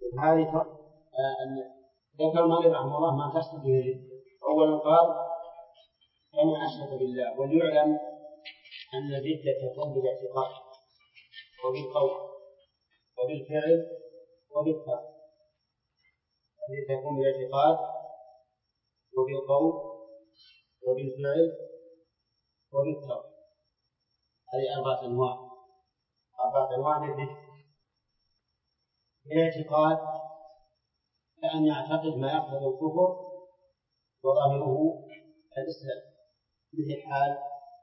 هذه ذكر المؤلف رحمه الله ما تحصل به الردة. أولا قال فمن أشرك بالله، وليعلم أن الردة تكون بالاعتقاد وبالقول وبالفعل وبالترك. الردة تكون بالاعتقاد وبالقول وبالفعل وبالترك. هذه أربعة أنواع للردة. بالاعتقاد كأن يعتقد ما يقتضي الكفر وظاهره الإسلام، مثل حال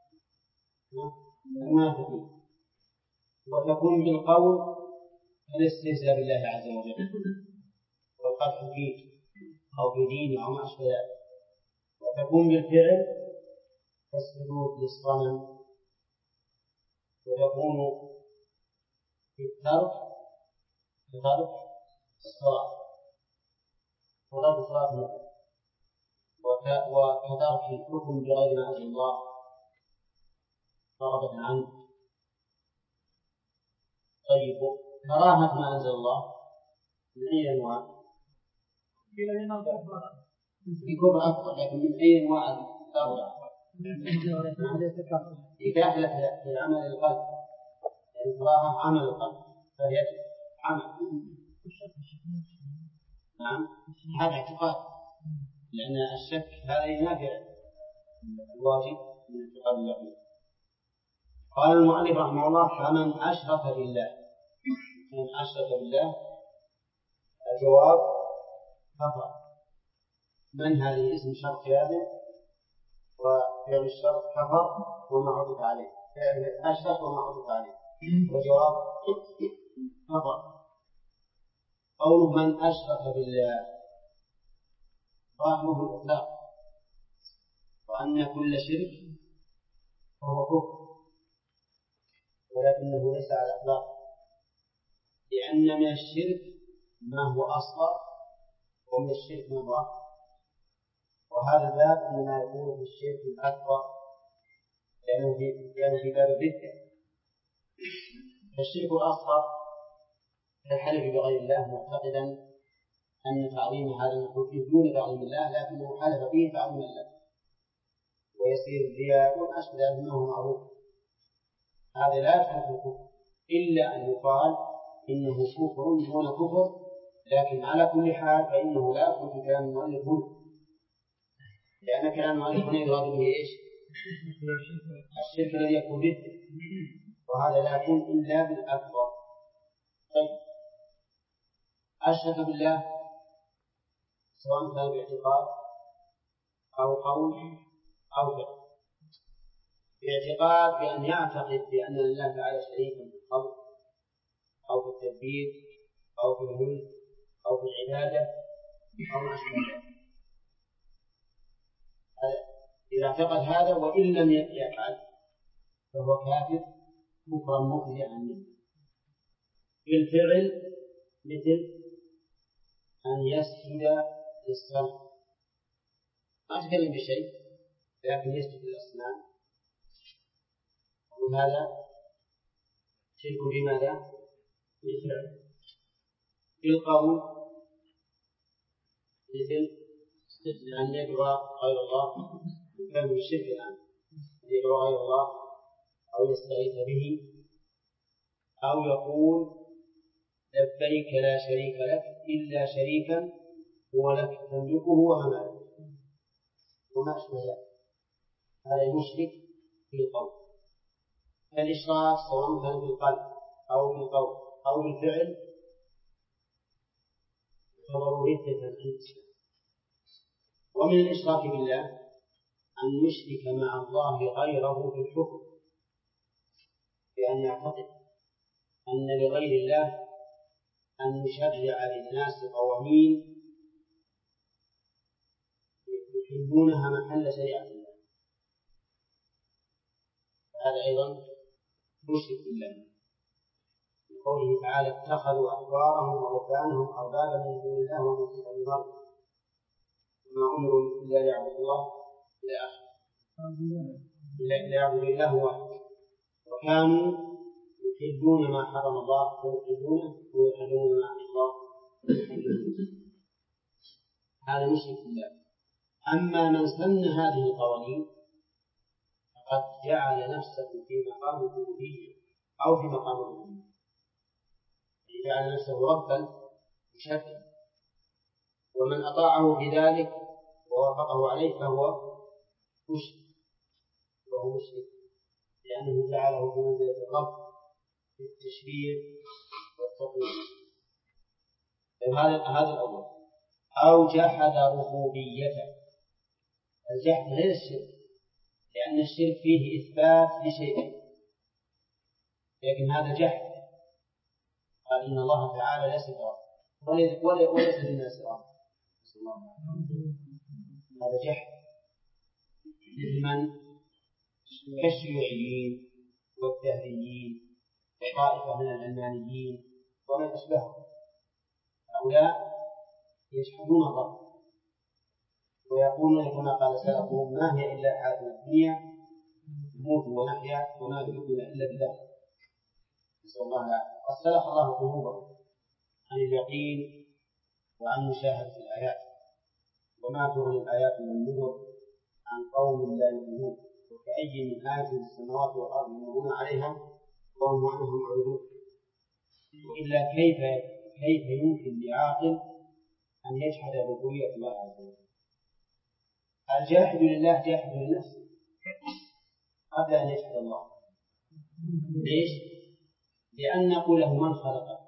المنافقين. وتكون بالقول الاستهزاء بالله عز وجل والقدح فيه أو في دينه أو ما أشبه ذلك. وتكون بالفعل كالسجود للصنم. وتكون بالترك كترك الصلاة وترك الصلاة مثلا، وكترك الحكم بغير ما أنزل الله رغبة عنه. طيب كراهة ما أنزل الله من أي أنواع؟ في كفر أكبر، لكن من أي أنواع الأربعة؟ إباحة لعمل القلب، الكراهة عمل القلب فهي عمل. نعم هذا اعتقاد، لأن الشك هذا ينافع الواجب من اعتقاد اليقين. قال المؤلف رحمه الله فمن أشرك بالله الجواب كفر. من هذه اسم شرط لازم وفعل الشرط كفر وما عطف عليه، أشرك وما عطف عليه، والجواب كفر. قول من أشرك بالله ظاهره الإطلاق، وأن كل شرك فهو كفر، ولكنه ليس على الإطلاق، لأن من الشرك ما هو أصغر ومن الشرك ما هو أكبر. وهذا الباب إنما يكون في الشرك الأكبر لأنه في باب الردة. فالشرك الأصغر كالحلف بغير الله معتقدا أن تعظيم هذا المخلوق دون تعظيم الله، لكنه حلف به تعظيم الله، ويصير الرياء والأشبه ما هو معروف. هذا لا يدخل في الكفر إلا أن يقال إنه كفر دون كفر، لكن على كل حال فإنه لا يدخل في كلام المؤلف هنا، لأن كلام المؤلف هنا يراد به إيش؟ الشرك الذي يكون ردة، وهذا لا يكون إلا بالأكبر. طيب أشرك بالله سواء كان باعتقاد أو قول أو فعل. باعتقاد بأن يعتقد بأن لله تعالى شريكا في الخلق أو في التدبير أو في الملك أو في العبادة أو ما أشبه ذلك. إذا اعتقد هذا وإن لم يفعل فهو كافر كفرا مخزئا منه. بالفعل مثل أن يسجد للصنم، ما تكلم بشيء لكن يسجد للأصنام، وهذا شرك بماذا؟ بالفعل. بالقول مثل أن يدعو غير الله، يكلم بالشرك الآن، يدعو غير الله أو يستغيث به أو يقول لبيك لا شريك لك إلا شريكا هو لك تملكه وما أشبه ذلك. هذا يشرك في القول. الإشراك سواء كان بالقلب أو بالقول أو بالفعل يعتبر ردة عن الإسلام. ومن الإشراك بالله أن يشرك مع الله غيره في الحكم، بأن يعتقد أن لغير الله أن يشرع للناس قوانين يحلونها محل شريعة الله، هذا أيضا مشرك بالله. قوله تعالى اتخذوا أحبارهم ورهبانهم أربابا من دون الله والمسيح ابن مريم وما أمروا إلا ليعبدوا الله إلى آخره، إلا ليعبدوا الله واحد، وكانوا يحبون ما حرم الله ويحبونه ويحبون ما أحل الله هذا مشرك بالله. أما من سن هذه القوانين فقد جعل نفسه في مقام الألوهية أو في مقام الربوبية، جعل نفسه ربا بشكل، ومن أطاعه في ذلك ووافقه عليه فهو مشرك، لأنه جعله في منزلة الرب في التشريع والتقويم. هذا الأول. أو جحد ربوبيته. الجحد غير الشرك، لأن الشرك فيه إثبات لشيئين، لكن هذا جحد. قال إن الله تعالى ليس برب وليس للناس رب، هذا جحد. مثل من كالشيوعيين والدهريين وطائفة من العلمانيين ومن أشبههم، هؤلاء يجحدون الرب ويقولون كما قال سلفهم: ما هي إلا حياتنا الدنيا نموت ونحيا وما يدركنا إلا بالله. نسأل الله العافية. قد سلخ الله قلوبهم عن اليقين وعن مشاهدة الآيات، وما تغني الآيات والنذر عن قوم لا يؤمنون، وكأي من آية في السماوات والأرض يمرون عليها وهم عنها معرضون. وإلا كيف يمكن لعاقل أن يجحد ربوبية الله عز وجل؟ الجاحد لله جاحد لنفسه قبل أن يجحد الله. ليش؟ لأن نقول له: من خلقك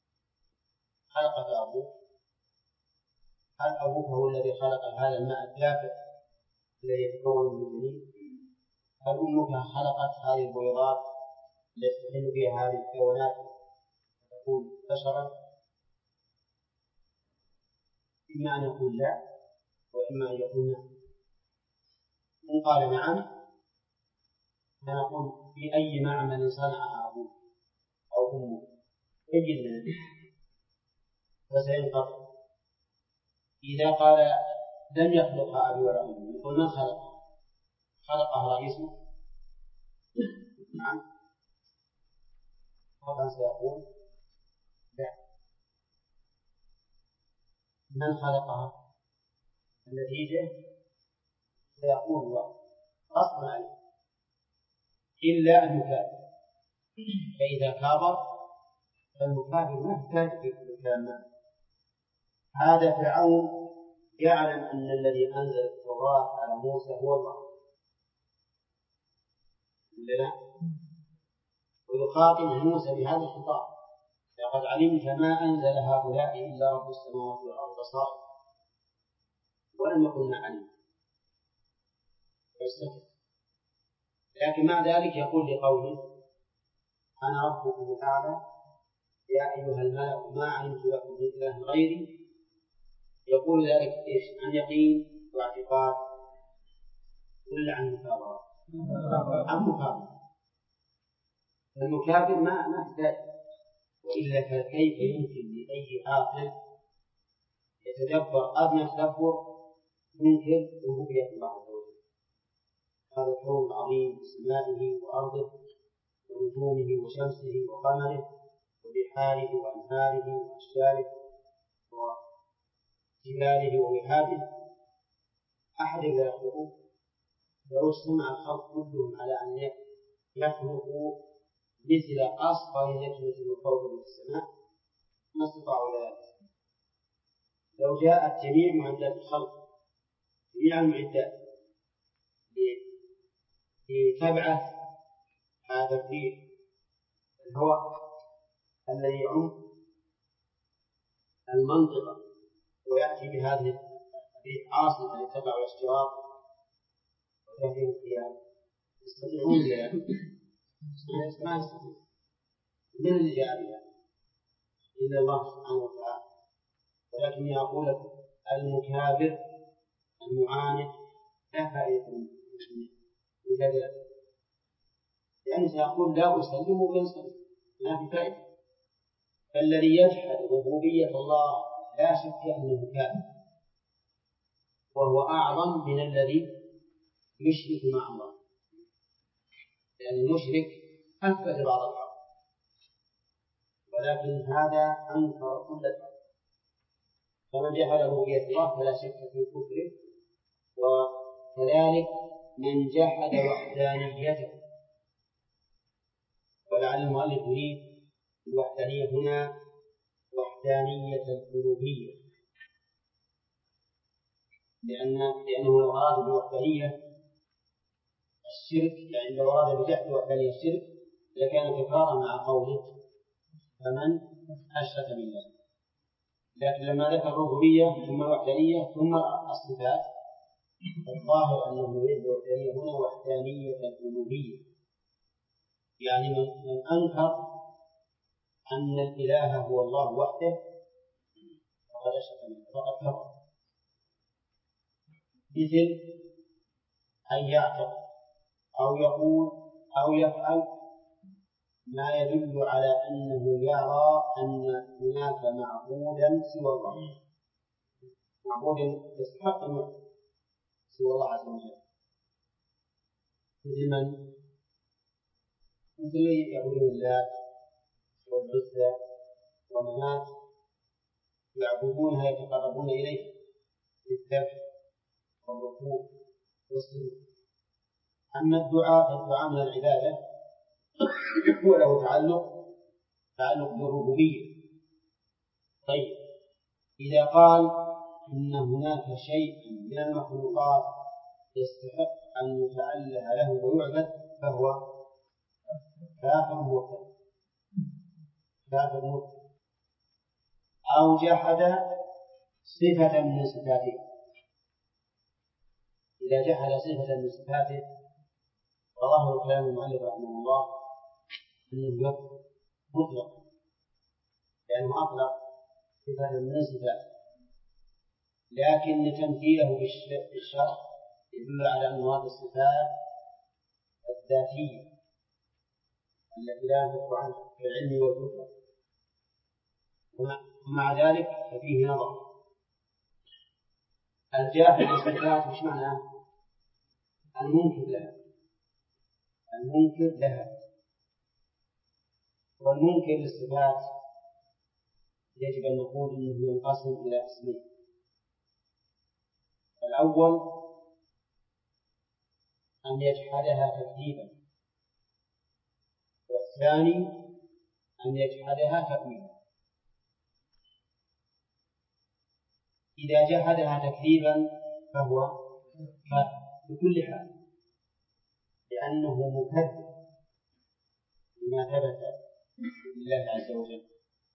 أبوك؟ هل أبوك هو الذي خلق هذا الماء الدافئ الذي يتكون من الجنين؟ هل أمك خلقت هذه البيضات التي تحل بها هذه الكونات تكون بشرا؟ إما أن يقول لا، وإما أن يقول نعم. إن قال نعم فنقول: في أي معمل صنعها أبوك أو أمك؟ يجد لنا فسينقطع. إذا قال لم يخلقها أبي ولا أمي، يقول: من خلقها؟ خلقها رئيسه؟ نعم. طبعا سيقول لا. من خلقها؟ النتيجة سيقول الله غصبا عليه، إلا أن يكابر. فإذا كابر فالمكابر ما يحتاج في الكلام. هذا فرعون يعلم أن الذي أنزل التوراة على موسى هو الله، لا، ويخاطب موسى بهذا الخطاب: لقد علمت ما أنزل هؤلاء إلا رب السماوات والأرض بصائر ولم يكن نعلم فاستغفر. لكن مع ذلك يقول لقومه: أنا ربكم الأعلى يا أيها الملأ ما علمت لكم من إله غيري. يقول ذلك إيش؟ عن يقين واعتقاد ولا عن مكابرة؟ عن مكابرة. المكابر ما احتاج. وإلا فكيف يمكن لأي عاقل يتدبر أدنى تدبر ينكر ربوبية الله عز وجل؟ هذا الكون العظيم بسمائه وأرضه ونجومه وشمسه وقمره وبحاره وأنهاره وأشجاره وجباله ووهابه، أحد إذا يخلقه لو اجتمع الخلق كلهم على أن يخلقوا مثل أصغر نجمة من كوكب السماء ما استطاعوا ذلك. لو جاءت جميع معدات الخلق، جميع المعدات، لتبعث هذا الريح الهواء الذي يعم المنطقة ويأتي بهذه الريح عاصفة لتقع الاشتراك وتهدم الثياب، يستطيعون ذلك؟ ما يستطيع. من اللي جاء بها؟ إلا الله سبحانه وتعالى. ولكن يقول لك المكابر المعاند لا فائدة من مجادلته، لأنه سيقول لا أسلم وينصرف، ما في فائدة. فالذي يجحد ربوبية الله لا شك أنه كافر، وهو أعظم من الذي يشرك مع الله، لأن المشرك أثبت بعض الحق، ولكن هذا أنكر كل الحق. فمن جحد ربوبية الله فلا شك في كفره. وكذلك من جحد وحدانيته. ولعل المؤلف يريد الوحدانية هنا وحدانية الألوهية، لأنه لو أراد بالوحدانية الشرك، يعني لو أراد بجحد وحدانية الشرك لكان كفارا مع قوله فمن أشرك بالله. لكن لما ذكر الربوبية ثم الوحدانية ثم الصفات، الظاهر أنه يريد الوحدانية هنا وحدانية الألوهية، يعني من أنكر أن الإله هو الله وحده فقد أشرك بالله، فقد كفر. مثل أن يعتقد أو يقول أو يفعل ما يدل على أنه يرى أن هناك معبودا سوى الله، معبودا يستحق أن سوى الله عز وجل. مثل من؟ مثل يعبدون اللات والعزى ومناة، يعبدونها يتقربون إليه بالذبح والركوع والسجود. أما الدعاء فالدعاء من العبادة وله تعلق بالربوبية. طيب، إذا قال إن هناك شيء من المخلوقات يستحق أن يتأله له ويعبد فهو كافر مرتد. أو جحد صفة من صفاته. إذا جحد صفة من صفاته فظاهر كلام المؤلف رحمه الله أنه يكفر مطلق، لأنه أطلق صفة من صفاته، لكن تمثيله بالشرع يدل على أن هذه الصفات الذاتية التي لا ينفك عنها كالعلم والقدرة. ومع ذلك ففيه نظر. الجاحد للصفات مش معناه المنكر لها. والمنكر للصفات يجب أن نقول إنه ينقسم إلى قسمين. الأول أن يجحدها تكذيبا، والثاني أن يجحدها تأويلا. إذا جحدها تكذيبا فهو كافر بكل حال، لأنه مكذب لما ثبت لله عز وجل.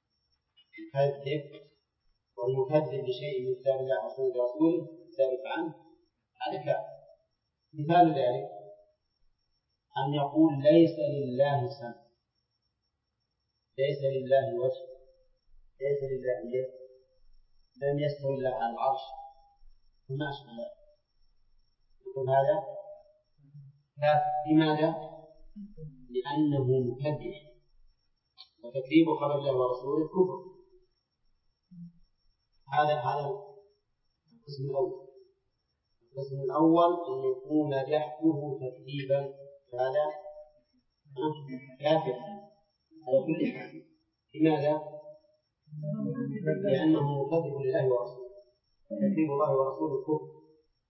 مكذب، والمكذب بشيء من كتاب الله وسنة رسوله ثابت عنه هذا كافر. مثال ذلك أن يقول ليس لله سمع، ليس لله وجه، ليس لله يد، لم يستوي الله على العرش وما أشبه ذلك. يقول هذا كافر. لماذا؟ لأنه مكذب، وتكذيب خبر الله ورسوله كفر. هذا القسم الأول. القسم الأول أن يكون جحده تكذيبا، هذا كافر على كل حال. لماذا؟ لأنه مكذب لله ورسوله، وتكذيب الله ورسوله كفر.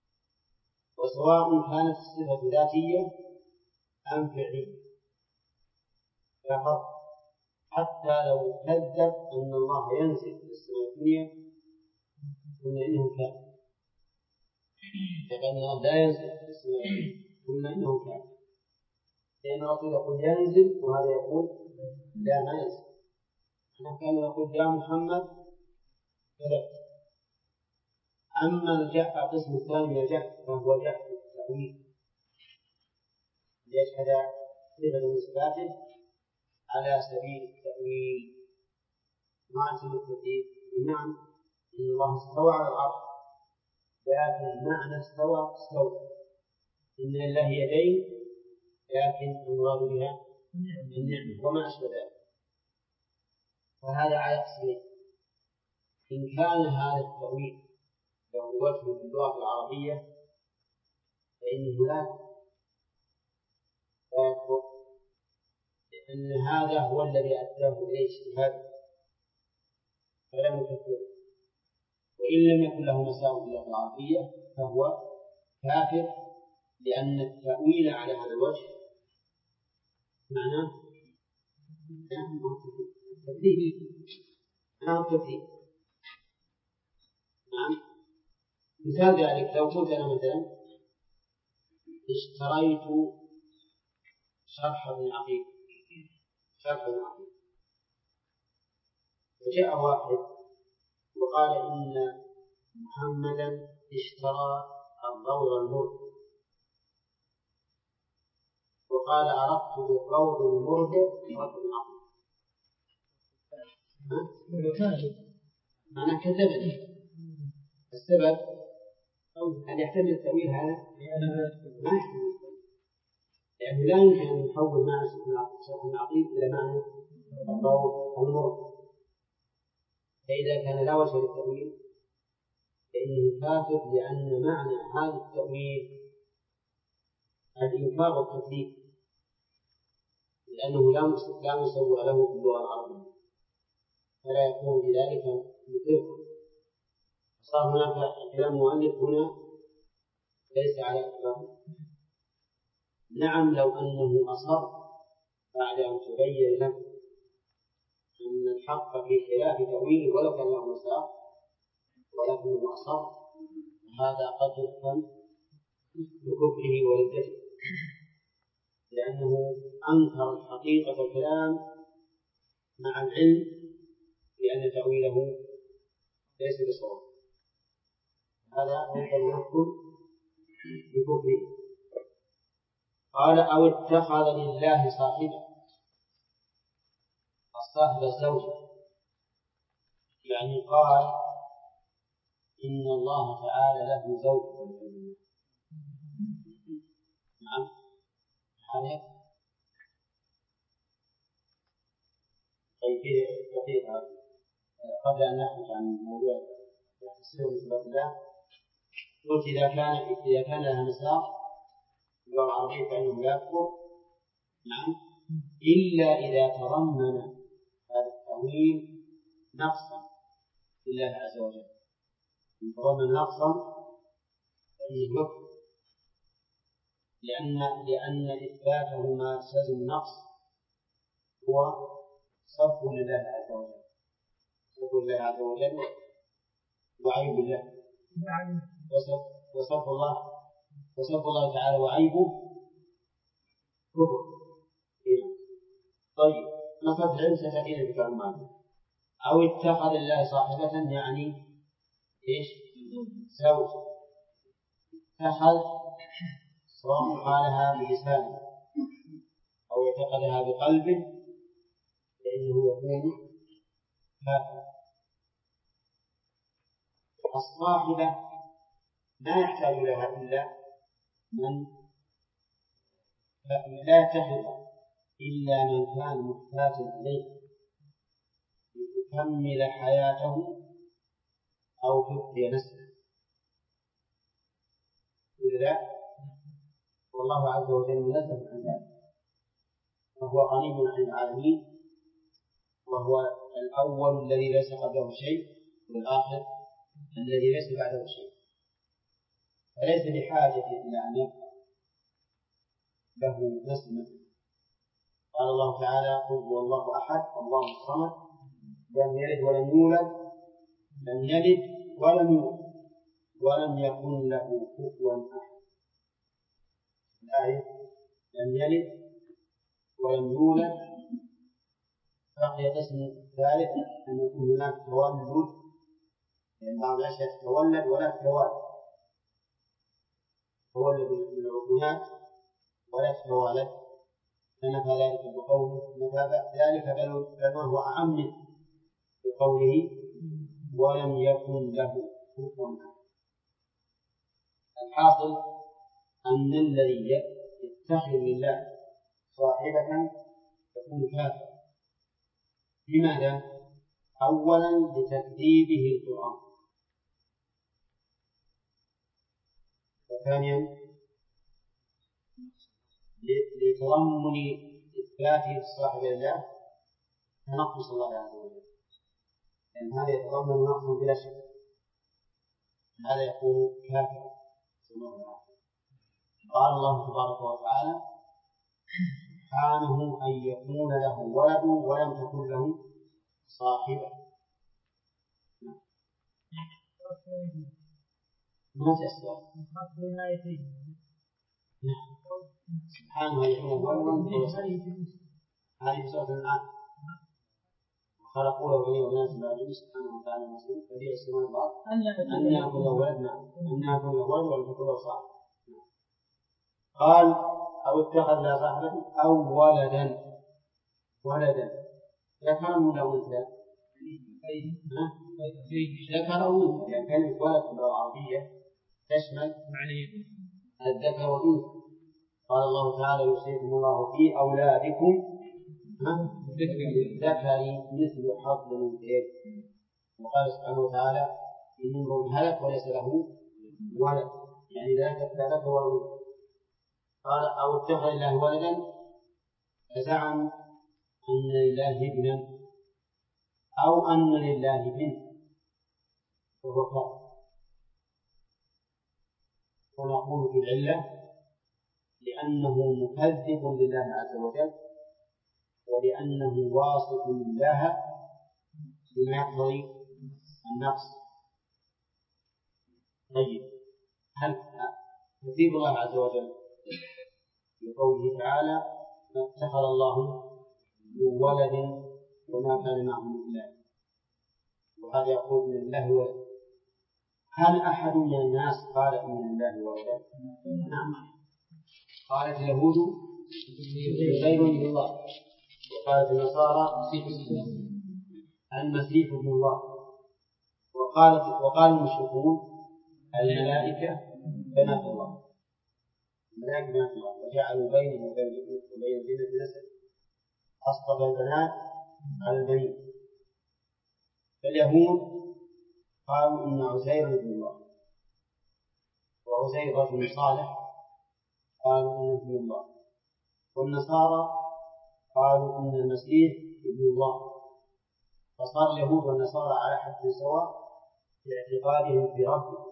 وسواء كانت الصفة ذاتية أم فعلية لا فرق. حتى لو كذب أن الله ينزل في السماء الدنيا قلنا إنه كافر، لأن الله لا ينزل في السماء الدنيا قلنا إنه كافر، لأن الرسول يقول ينزل وهذا يقول لا ما ينزل. كان يقول يا محمد كذبت. أما القسم الثاني من الجحد فهو جحد التأويل، يجحد صفة من صفاته على سبيل التأويل. مع سبيل التأويل بمعنى أن الله استوى على العرش، لكن معنى استوى إن لله يدين، لكن المراد بها النعمة وما أشبه ذلك. فهذا على قسمين. إن كان هذا التأويل له وجه في اللغة العربية فإنه لا يكفر، لأن هذا هو الذي أداه إليه اجتهاده فلم يكفره. وإن لم يكن له مساوئ في اللغة العربية فهو كافر، لأن التأويل على هذا الوجه معناه تكذيب. نعم. مثال ذلك لو قلت أنا مثلا اشتريت شرح ابن عقيل، وجاء واحد وقال إن محمدا اشترى الروض المرد، وقال أردت بالروض المرد شرح ابن عقيل، أنا كذبني. السبب أن يحتمل التأويل هذا ما يحتمل، لأنه لا يمكن أن يحول معنى شرح ابن عقيل إلى معنى الروض المرد. فإذا كان لا وجه للتأويل فإنه كافر، لأن معنى هذا التأويل الإنكار والتكذيب، لأنه لا مسوى له في اللغة العربية، فلا يكون بذلك مطلقا. صار هناك كلام مؤلف هنا ليس على إطلاقه. نعم، لو أنه أصر بعد أن تبين له أن الحق في خلاف تأويله ولو كان له مساق، ولكنه أصر، هذا قد يفهم بكفره وردته، لأنه أنكر حقيقة الكلام مع العلم بأن تأويله ليس بصواب. هذا يمكن يحكم بكفره. قال أو اتخذ لله صاحبا. الصاحب الزوجة، يعني قال إن الله تعالى له زوج. نعم، هذا طيب دقيقة قبل أن نحدث عن موضوع السر بصفات الله. قلت إذا كان لها مساق اللغة العربية فإنه لا يكفر. نعم، إلا إذا تضمن هذا التأويل نقصا لله عز وجل. إن تضمن نقصا فإنه يكفر، لأن إثباته ما يستلزم النقص هو صف لله عز وجل، صف لله عز وجل وعيب الله، وصف الله تعالى وعيبه كفر. طيب، مسألة العلم ستأتينا بكلام معنا. أو اتخذ الله صاحبة، يعني إيش؟ زوج. اتخذ سواء قالها بلسانه أو اعتقدها بقلبه فإنه يكون كافر. الصاحبة لا يحتاج لها إلا من لا يتخذ إلا من كان محتاجا إليه لتكمل حياته أو تبقي نسله. ولذا والله عز وجل منزه عن ذلك، وهو غني عن العالمين، وهو الأول الذي ليس قبله شيء، والآخر الذي ليس بعده شيء، فليس بحاجة إلى أن يبقى له نسل. قال الله تعالى: قل هو الله أحد الله الصمد لم يلد ولم يولد ولم يكن له كفوا أحد. الآية لم يلد ولم يولد. بقي قسم ثالث أن يكون هناك تولد، لأن بعض الأشياء تتولد ولا تتوالد، تولد من العقولات ولا تتوالد، فنفى ذلك بقوله بل وهو أعم بقوله ولم يكن له كفوا أحد. الحاصل أن الذي يتخذ لله صاحبة يكون كافر. لماذا؟ أولا لتكذيبه القرآن، وثانيا لتضمن إثباته الصاحب لله تنقص الله عز وجل، لأن هذا يتضمن نقصا بلا شك. هذا يكون كافرا. قال الله تبارك وتعالى سبحانه أن يكون له ولد ولم تكن له صاحبة. ما تسوى سبحانه أن يكون له ولد ولم تكن هذه سورة الأنعام. خلقوا له بنين وبنات من بعدهم سبحانه وتعالى المسؤول بديع السماء والأرض أن يكون له ولد أن يكون له ولد ولم تكن له صاحبة. قال أو اتخذ لا صاحبة أو ولدا ذكر ولا أنثى؟ ذكر أو أنثى، يعني كلمة ولد بالعربية تشمل الذكر والأنثى. قال الله تعالى يوصيكم الله في أولادكم للذكر مثل حظ الأنثيين. وقال سبحانه وتعالى إن امرؤ هلك وليس له ولد، يعني لا ذكر ولا أنثى. قال أو اتخذ الله ولدا فزعم أن لله ابنا أو أن لله بنت وهو كافر. ونقول في العلة لأنه مكذب لله عز وجل ولأنه واصف لله بما يقتضي النقص. طيب هل يثيب الله عز وجل بقوله تعالى ما اتخذ الله من ولد وما كان معه من إله، وهذا يقول من الله ولد. هل أحد من الناس قال إن لله ولد؟ نعم، قالت اليهود عزير ابن الله، وقالت النصارى المسيح ابن الله، وقال المشركون الملائكة بنات الله، الملائكة بنات الله، وجعلوا بينه وبين الجنة نسبا أصطفى البنات على البنين. فاليهود قالوا إن عزير ابن الله، وعزير رجل صالح قالوا إنه ابن الله، والنصارى قالوا إن المسيح ابن الله. فصار اليهود والنصارى على حد سواء في اعتقادهم في ربهم.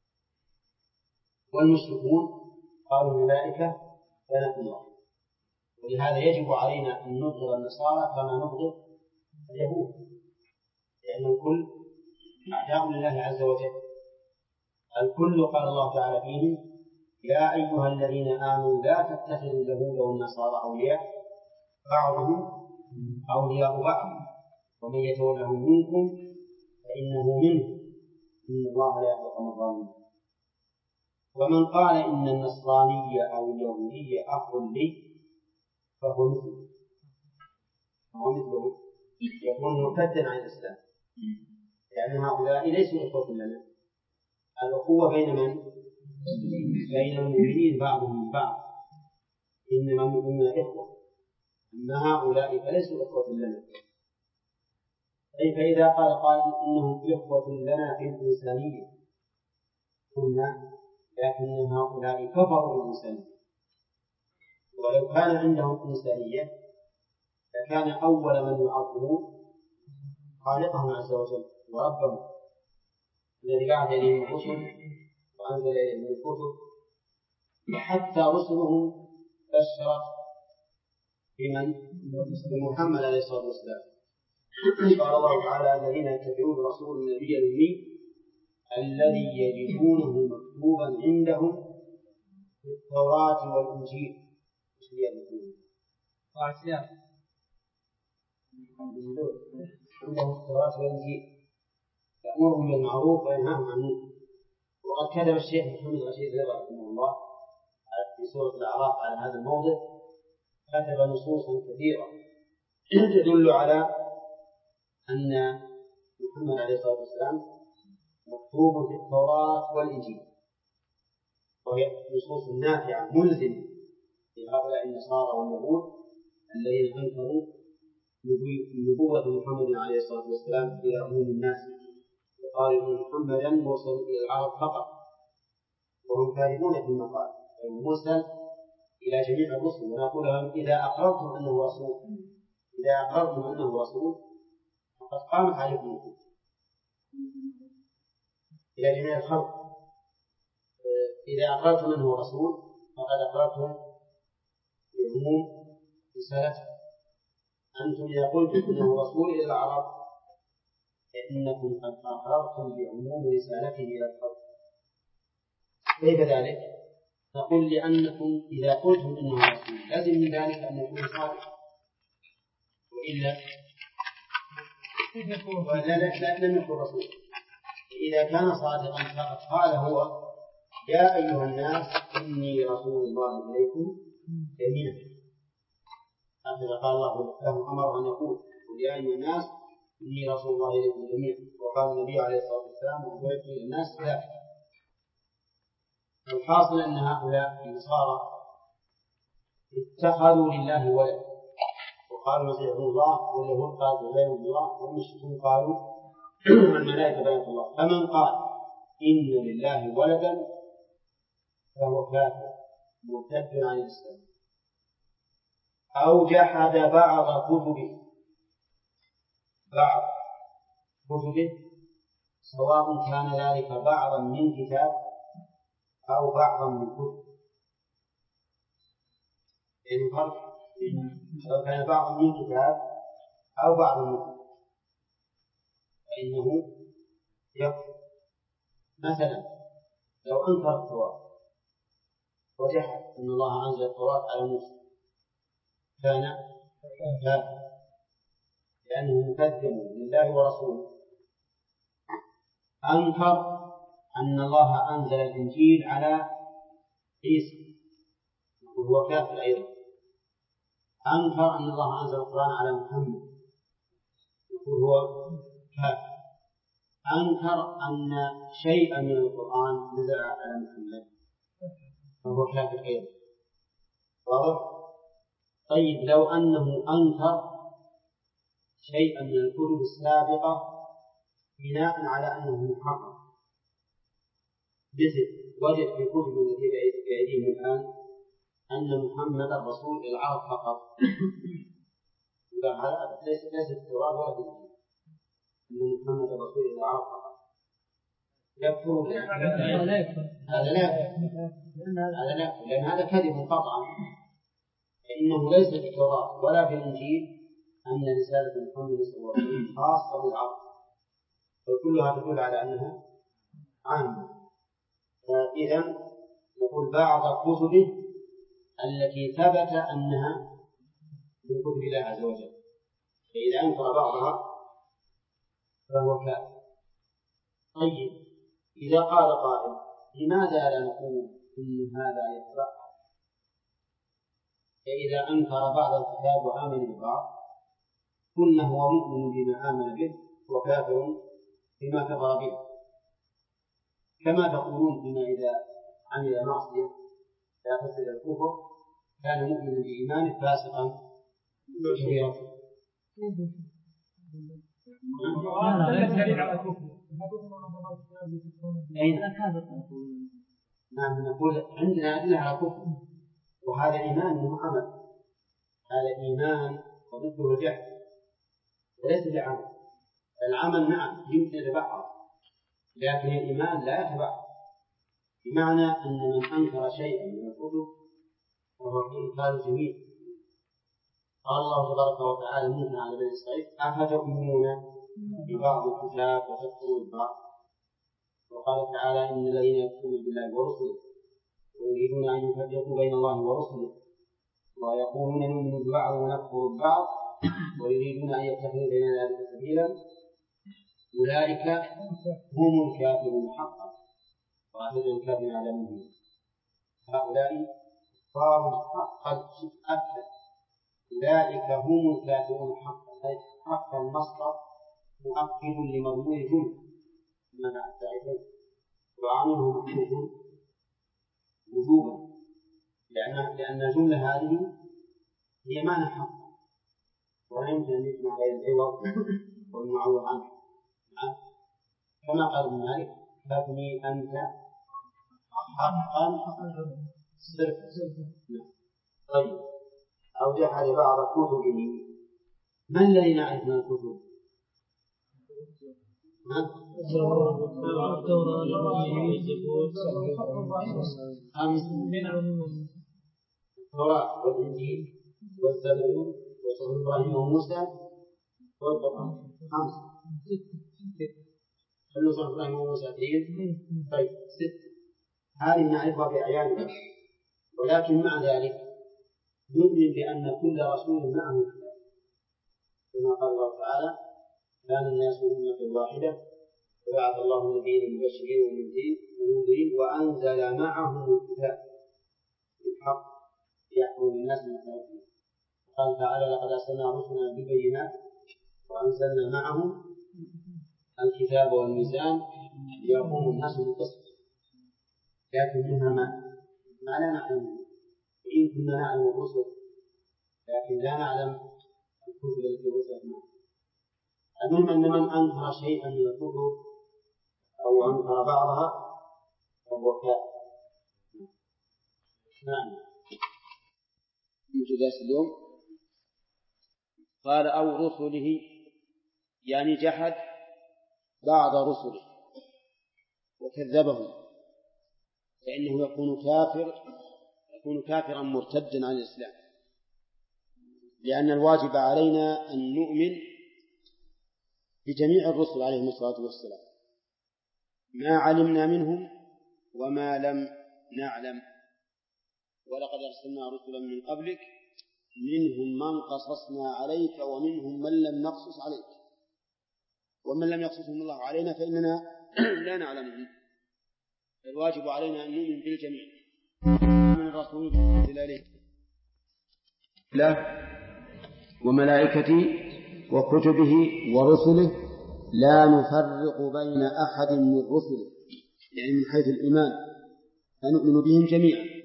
والمشركون قالوا الملائكة بنات الله. ولهذا يجب علينا أن نبغض النصارى كما نبغض اليهود، لأن الكل أعداء لله عز وجل. الكل قال الله تعالى فيهم يا أيها الذين آمنوا لا تتخذوا اليهود والنصارى أولياء بعضهم أولياء بعض ومن يتولهم منكم فإنه منه إن الله لا يهدي القوم الظالمين. ومن قال إن النصرانية أو اليهودية أخ لي فهو مثله يكون مرتدا عن الإسلام، لأن هؤلاء ليسوا إخوة لنا. الأخوة بين من؟ بين المؤمنين بعضهم من بعض، إنما المؤمنون إخوة، أما هؤلاء فليسوا إخوة لنا. أي فإذا قال قائل إنهم إخوة لنا في الإنسانية قلنا لكن هؤلاء كفروا بالإنسانية، ولو كان عندهم إنسانية لكان أول من يعظمون خالقهم عز وجل وربهم الذي بعث إليهم الرسل وأنزل إليهم الكتب، حتى رسلهم بشرت بمحمد عليه الصلاة والسلام. قال الله تعالى الذين يتبعون الرسول النبي الأمي الذي يجدونه مكتوبا عندهم في التوراة والإنجيل. ايش هي المكتوبة؟ عندهم في التوراة والإنجيل يأمرهم بالمعروف وينهاهم عن المنكر. وقد كتب الشيخ محمد رشيد رضا رحمه الله في سورة الأعراف على هذا الموضع، كتب نصوصا كثيرة تدل على أن محمد عليه الصلاة والسلام مكتوب في التوراة والإنجيل، وهي نصوص نافعة ملزمة لهؤلاء النصارى واليهود الذين أنكروا نبوة محمد عليه الصلاة والسلام إلى عموم الناس، وقالوا إن محمدا مرسل إلى العرب فقط، وهم كاذبون في المقال، مرسل إلى جميع الرسل. ونقول لهم إذا أقررتم أنه رسول فقد قامت عليكم الحجة. إلى جميع الخلق. إذا أقررتم أنه رسول فقد أقررتم بعموم رسالته. أنتم إذا قلتم أنه رسول إلى العرب فإنكم قد أقررتم بعموم رسالته إلى الخلق. كيف ذلك؟ نقول لأنكم إذا قلتم إنه رسول لازم من ذلك أن يكون صادق، وإلا لم يكن رسول. إذا كان صادقا فقد قال هو يا أيها الناس إني رسول الله إليكم جميعا. هكذا قال الله له، أمر أن يقول يا أيها الناس إني رسول الله إليكم جميعا. وقال النبي عليه الصلاة والسلام وبعثت إلى الناس كافة. الحاصل أن هؤلاء النصارى اتخذوا لله ولد وقالوا المسيح ابن الله، واليهود قالوا عزير ابن الله، والمشركون قالوا الملائكة بنات الله. فمن قال إن لله ولدا فهو كافر مرتد عن الإسلام أو جحد بعض كتبه سواء كان ذلك بعضا من كتاب أو بعضا من كتب. يعني فرق سواء كان بعضا من كتاب أو بعضا من كتب فإنه يكفر. مثلا لو أنكر التوراة وجحد أن الله أنزل التوراة على موسى كان كافر لأنه مكذب لله ورسوله. أنكر أن الله أنزل الإنجيل على عيسى وهو كافر أيضا. أنكر أن الله أنزل القرآن على محمد وهو كافر. أنكر أن شيئا من القرآن نزل على محمد وهو كافر أيضا. واضح؟ طيب لو أنه أنكر شيئا من الكتب السابقة بناء على أنه محرم، مثل وجد في كتب التي بأيديهم الآن أن محمد رسول العرب فقط، هذا ليس التوراة ولا الإنجيل، أن محمد رسول العرب فقط. يكفر هذا لا، لأن هذا كذب قطعا، فإنه ليس في التوراة ولا في الإنجيل أن رسالة محمد صلى الله عليه وسلم خاصة بالعرب، فكلها تدل على أنها عامة. إذا نقول بعض كتبه التي ثبت أنها من كتب الله عز وجل، فإذا أنكر بعضها فهو كافر. طيب إذا قال قائل لماذا لا نقول إن هذا يتبع؟ فإذا أنكر بعض الكتاب وآمن ببعض قلنا هو مؤمن بما آمن به وكافر بما كفر به، كما تقولون بما إذا عمل معصية لا تصل إلى الكفر كان مؤمنا بإيمانه فاسقا بشريعته. نعم نقول عندنا أدلة على كفر، وهذا إيمان مو عمل. هذا إيمان وضده الجهل وليس بعمل. العمل نعم يمكن يتبعض لكن الإيمان لا يتبعض، بمعنى أن من أنكر شيئا من الكتب فهو إنكار جميل. قال الله تبارك وتعالى منها على بني إسرائيل أفتؤمنون ببعض الكتاب وتكفرون ببعض. وقال تعالى إن الذين يكفرون بالله ورسله ويريدون أن يفرقوا بين الله ورسله ويقولون نؤمن ببعض ونكفر ببعض ويريدون أن يتخذوا بين ذلك سبيلا أولئك هم الكافرون حقا وأعتدوا الكافرين على منهم. هؤلاء كفار حقا أكثر. أولئك هم الكافرون حقا، حقا مصدر مؤكد لمضمون الجملة كما تعرفون، وعامله محمود وجوبا لأن الجملة هذه هي معنى حق ولا يمكن أن يجمع بين العوض والمعوض عنه. كما قال ابن مالك فابني أنت حقا صرف. طيب أو جحد بعض كتبه. من الذي نعرف من الكتب؟ التوراة والإنجيل والزبور وصحف إبراهيم وموسى والقرآن 5. خلوا صحف إبراهيم وموسى 2. طيب 6. هذه نعرفها بأعياننا، ولكن مع ذلك نؤمن بأن كل رسول معه كتاب، كما قال الله تعالى: كان الناس أمة واحدة وبعث الله النبيين مبشرين ومنذرين وأنزل معهم الكتاب بالحق ليحكم للناس ما اختلفوا فيه. قال تعالى: لقد أرسلنا رسلنا بالبينات وأنزلنا معهم الكتاب والميزان ليقوم الناس بالقسط. لكن منها ما لا نعلم، وإن كنا نعلم الرسل لكن لا نعلم الكتب التي رسلت معه. المهم أن من أنكر شيئا من الكتب أو أنكر بعضها فهو كافر. نعم. درس اليوم قال: أو رسله، يعني جحد بعض رسله وكذبهم، فإنه يكون كافرا مرتدا عن الإسلام، لأن الواجب علينا أن نؤمن بجميع الرسل عليهم الصلاة والسلام، ما علمنا منهم وما لم نعلم. ولقد أرسلنا رسلا من قبلك منهم من قصصنا عليك ومنهم من لم نقصص عليك، ومن لم يقصصهم الله علينا فإننا لا نعلمهم. الواجب علينا أن نؤمن بالجميع. من الرسول أنزل إليه الله وملائكته وكتبه ورسله لا نفرق بين أحد من رسله، يعني من حيث الإيمان فنؤمن بهم جميعا.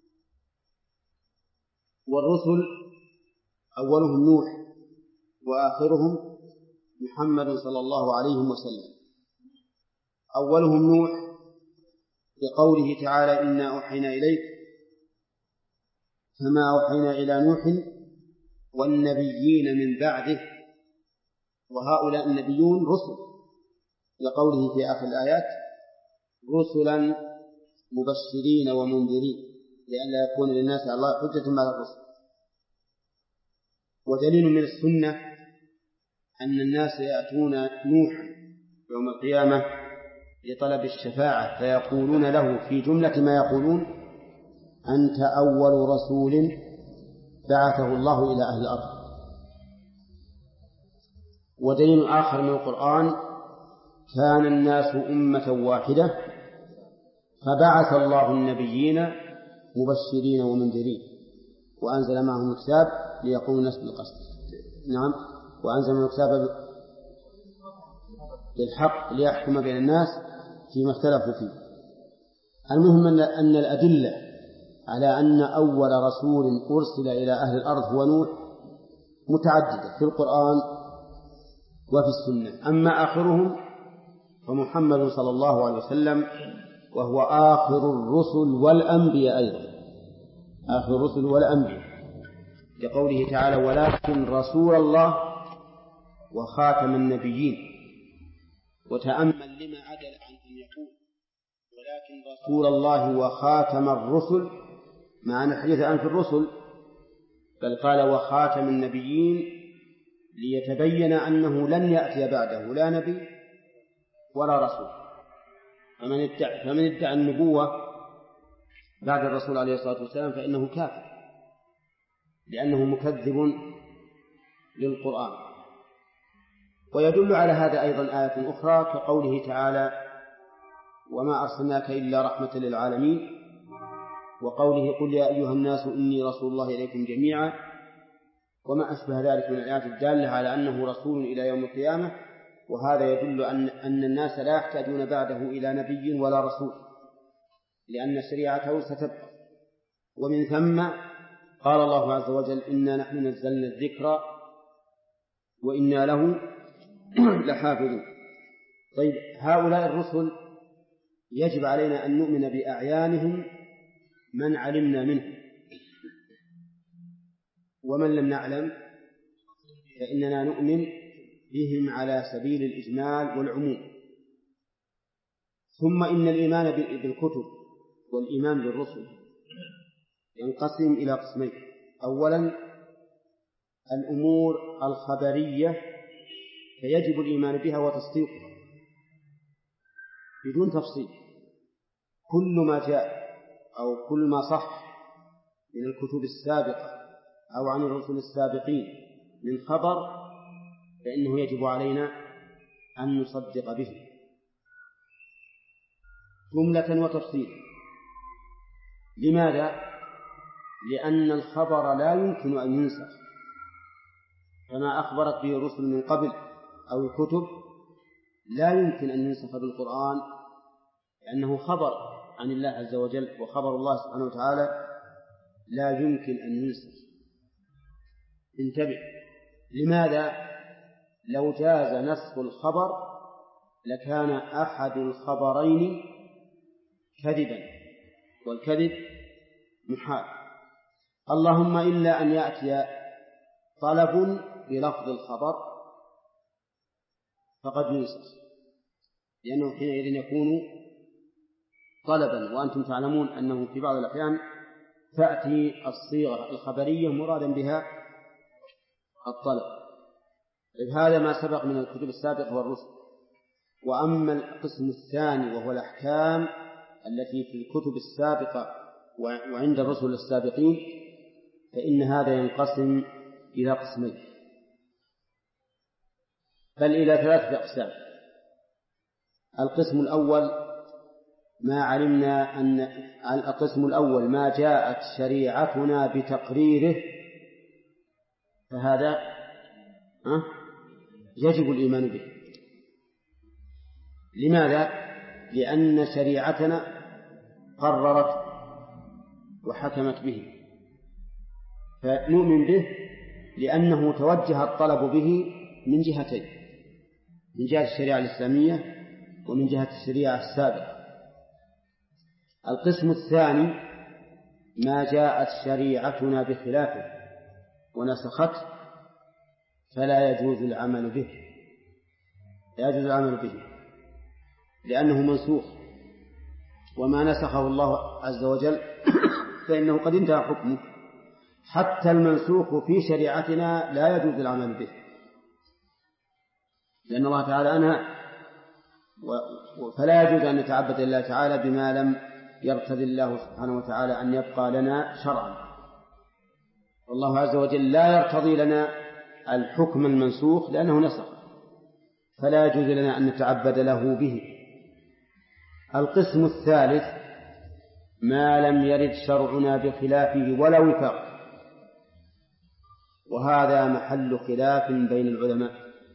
والرسل أولهم نوح وآخرهم محمد صلى الله عليه وسلم. أولهم نوح بقوله تعالى: إنا أوحينا إليك كما أوحينا إلى نوح والنبيين من بعده، وهؤلاء النبيون رسل، لقوله في آخر الآيات: رسلا مبشرين ومنذرين لئلا يكون للناس على الله حجة بعد الرسل. ودليل من السنة أن الناس يأتون نوح يوم القيامة لطلب الشفاعة فيقولون له في جملة ما يقولون: أنت أول رسول بعثه الله إلى أهل الأرض. ودليل آخر من القرآن: كان الناس أمة واحدة فبعث الله النبيين مبشرين ومنذرين وأنزل معهم الكتاب ليقوم الناس بالقسط. نعم، وأنزل معهم الكتاب بالحق ليحكم بين الناس فيما اختلفوا فيه. المهم أن الأدلة على أن أول رسول أرسل إلى أهل الأرض هو نوح متعددة في القرآن وفي السنة. أما آخرهم فمحمد صلى الله عليه وسلم، وهو آخر الرسل والأنبياء أيضا، آخر الرسل والأنبياء، لقوله تعالى: ولكن رسول الله وخاتم النبيين. وتأمل لما عدل عن أن يقول ولكن رسول الله وخاتم الرسل، مع أن الحديث الآن في الرسل، بل قال وخاتم النبيين ليتبين أنه لن يأتي بعده لا نبي ولا رسول. فمن ادعى النبوة بعد الرسول عليه الصلاة والسلام فإنه كافر، لأنه مكذب للقرآن. ويدل على هذا أيضا آية أخرى كقوله تعالى: وما أرسلناك إلا رحمة للعالمين، وقوله: قل يا أيها الناس إني رسول الله إليكم جميعا، وما أشبه ذلك من الآيات الدالة على أنه رسول إلى يوم القيامة. وهذا يدل أن الناس لا يحتاجون بعده إلى نبي ولا رسول، لأن شريعته ستبقى. ومن ثم قال الله عز وجل: إنا نحن نزلنا الذكر وإنا له لحافظون. طيب، هؤلاء الرسل يجب علينا أن نؤمن بأعيانهم من علمنا منه، ومن لم نعلم فإننا نؤمن بهم على سبيل الإجمال والعموم. ثم إن الإيمان بالكتب والإيمان بالرسل ينقسم إلى قسمين. أولا الأمور الخبرية فيجب الإيمان بها وتصديقها بدون تفصيل. كل ما جاء أو كل ما صح من الكتب السابقة أو عن الرسل السابقين من خبر فإنه يجب علينا أن نصدق به جملة وتفصيلا. لماذا؟ لأن الخبر لا يمكن أن ينسخ، فما أخبرت به الرسل من قبل أو الكتب لا يمكن أن ينسخ بالقرآن، لأنه خبر عن الله عز وجل، وخبر الله سبحانه وتعالى لا يمكن أن ينسخ. انتبه، لماذا؟ لو جاز نسخ الخبر لكان أحد الخبرين كذبا، والكذب محال، اللهم إلا أن يأتي طلب بلفظ الخبر فقد ينسخ، لأنه حينئذ يكون طلبا، وأنتم تعلمون أنه في بعض الأحيان تأتي الصيغة الخبرية مرادا بها الطلب. هذا ما سبق من الكتب السابقة والرسل. وأما القسم الثاني وهو الأحكام التي في الكتب السابقة وعند الرسل السابقين فإن هذا ينقسم إلى قسمين، بل إلى 3 أقسام. القسم الأول ما علمنا أن القسم الأول ما جاءت شريعتنا بتقريره، فهذا يجب الإيمان به. لماذا؟ لأن شريعتنا قررت وحكمت به، فنؤمن به لأنه توجه الطلب به من جهتين، من جهة الشريعة الإسلامية ومن جهة الشريعة السابقة. القسم الثاني ما جاءت شريعتنا بخلافه ونسخته فلا يجوز العمل به، لا يجوز العمل به لأنه منسوخ، وما نسخه الله عز وجل فإنه قد انتهى حكمه. حتى المنسوخ في شريعتنا لا يجوز العمل به، لأن الله تعالى أنهى، فلا يجوز أن نتعبد الله تعالى بما لم يرتضي الله سبحانه وتعالى أن يبقى لنا شرعا. والله عز وجل لا يرتضي لنا الحكم المنسوخ لأنه نسخ، فلا يجوز لنا أن نتعبد له به. القسم الثالث ما لم يرد شرعنا بخلافه ولا وفاق، وهذا محل خلاف بين العلماء،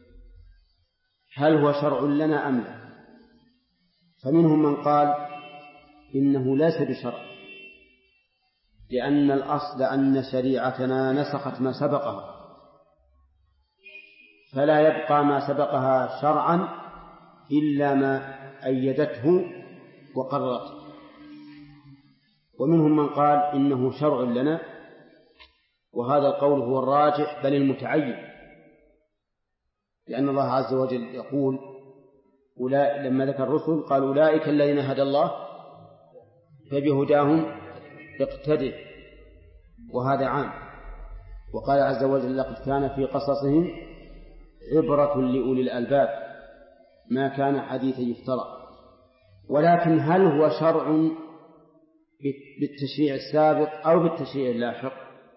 هل هو شرع لنا أم لا؟ فمنهم من قال إنه ليس بشرع، لأن الأصل أن شريعتنا نسخت ما سبقها، فلا يبقى ما سبقها شرعا إلا ما أيدته وقررته. ومنهم من قال إنه شرع لنا، وهذا القول هو الراجح بل المتعين، لأن الله عز وجل يقول لما ذكر الرسل قال أولئك الذين هدى الله فبهداهم اقتدئ، وهذا عام. وقال عز وجل لقد كان في قصصهم عبرة لأولي الألباب ما كان حديثا يفترى. ولكن هل هو شرع بالتشريع السابق أو بالتشريع اللاحق؟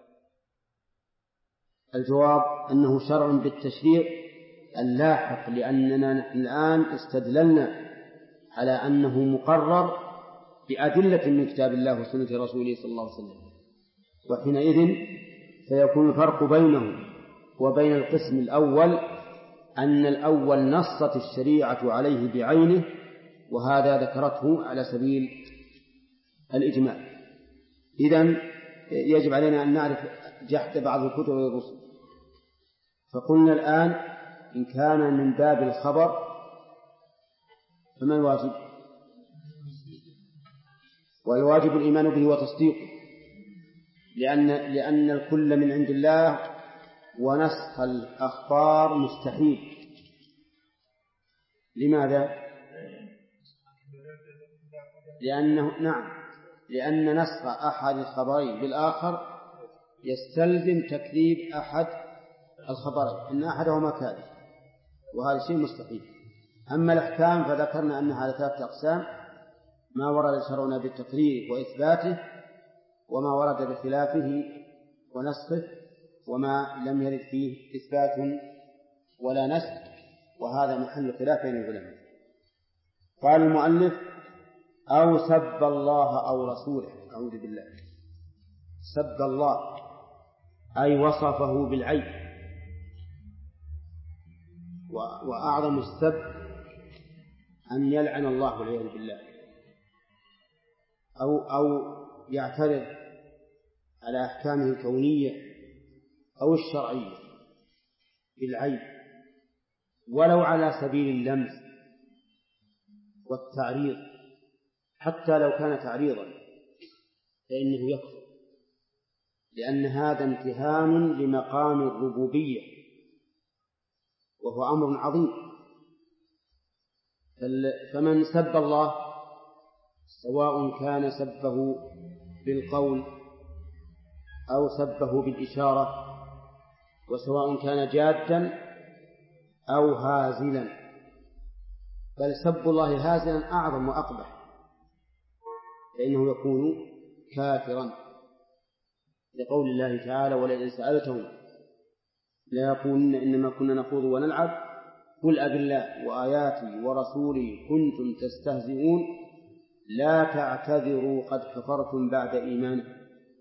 الجواب أنه شرع بالتشريع اللاحق، لأننا نحن الآن استدللنا على أنه مقرر بأدلة من كتاب الله وسنة رسوله صلى الله عليه وسلم، وحينئذ سيكون الفرق بينه وبين القسم الأول أن الأول نصت الشريعة عليه بعينه، وهذا ذكرته على سبيل الإجمال. إذن يجب علينا أن نعرف جحد بعض الكتب والرسل. فقلنا الآن إن كان من باب الخبر فما الواجب؟ والواجب الإيمان به وتصديقه، لأن الكل من عند الله، ونسخ الأخبار مستحيل. لماذا؟ لأن نسخ أحد الخبرين بالآخر يستلزم تكذيب أحد الخبرين، إن أحدهما كاذب، وهذا شيء مستحيل. أما الأحكام فذكرنا أنها على 3 أقسام: ما ورد شرعنا بالتقرير وإثباته، وما ورد بخلافه ونسخه، وما لم يرد فيه إثبات ولا نسخ، وهذا محل خلاف بين العلماء. قال المؤلف: أو سب الله أو رسوله. أعوذ بالله. سب الله أي وصفه بالعيب، وأعظم السب أن يلعن الله والعياذ بالله، أو يعترض على أحكامه الكونية أو الشرعية بالعيب، ولو على سبيل اللمس والتعريض، حتى لو كان تعريضا فإنه يكفر، لأن هذا امتهان لمقام الربوبية، وهو أمر عظيم. فمن سب الله سواء كان سبه بالقول أو سبه بالإشارة، وسواء كان جادا أو هازلا، بل سب الله هازلا أعظم وأقبح، فإنه يكون كافرا، لقول الله تعالى: ولئن سألتهم لا يقولن إنما كنا نخوض ونلعب قل أبالله وآياته ورسوله كنتم تستهزئون لا تعتذروا قد كفرتم بعد إيمانكم.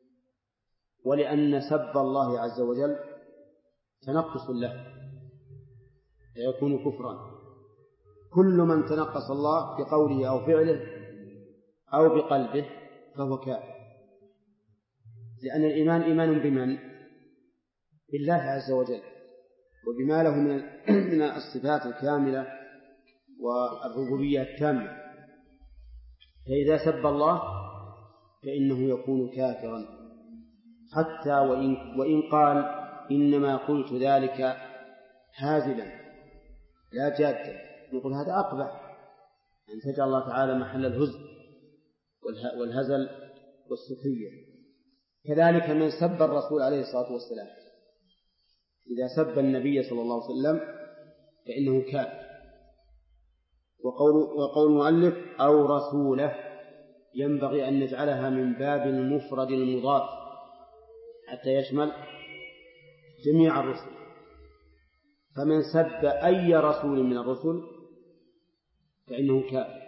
ولأن سب الله عز وجل تنقص له فيكون كفرا. كل من تنقص الله بقوله أو فعله أو بقلبه فهو كافر، لأن الإيمان إيمان بمن؟ بالله عز وجل، وبما له من الصفات الكاملة والربوبية التامة. فإذا سب الله فإنه يكون كافرا، حتى وإن قال إنما قلت ذلك هازلا لا جادا، نقول هذا أقبح، أن تجعل الله تعالى محل الهزل والهزل والسخرية. كذلك من سب الرسول عليه الصلاة والسلام، إذا سب النبي صلى الله عليه وسلم فإنه كافر. وقول المؤلف أو رسوله ينبغي أن نجعلها من باب المفرد المضاف حتى يشمل جميع الرسل. فمن سب أي رسول من الرسل فإنه كافر،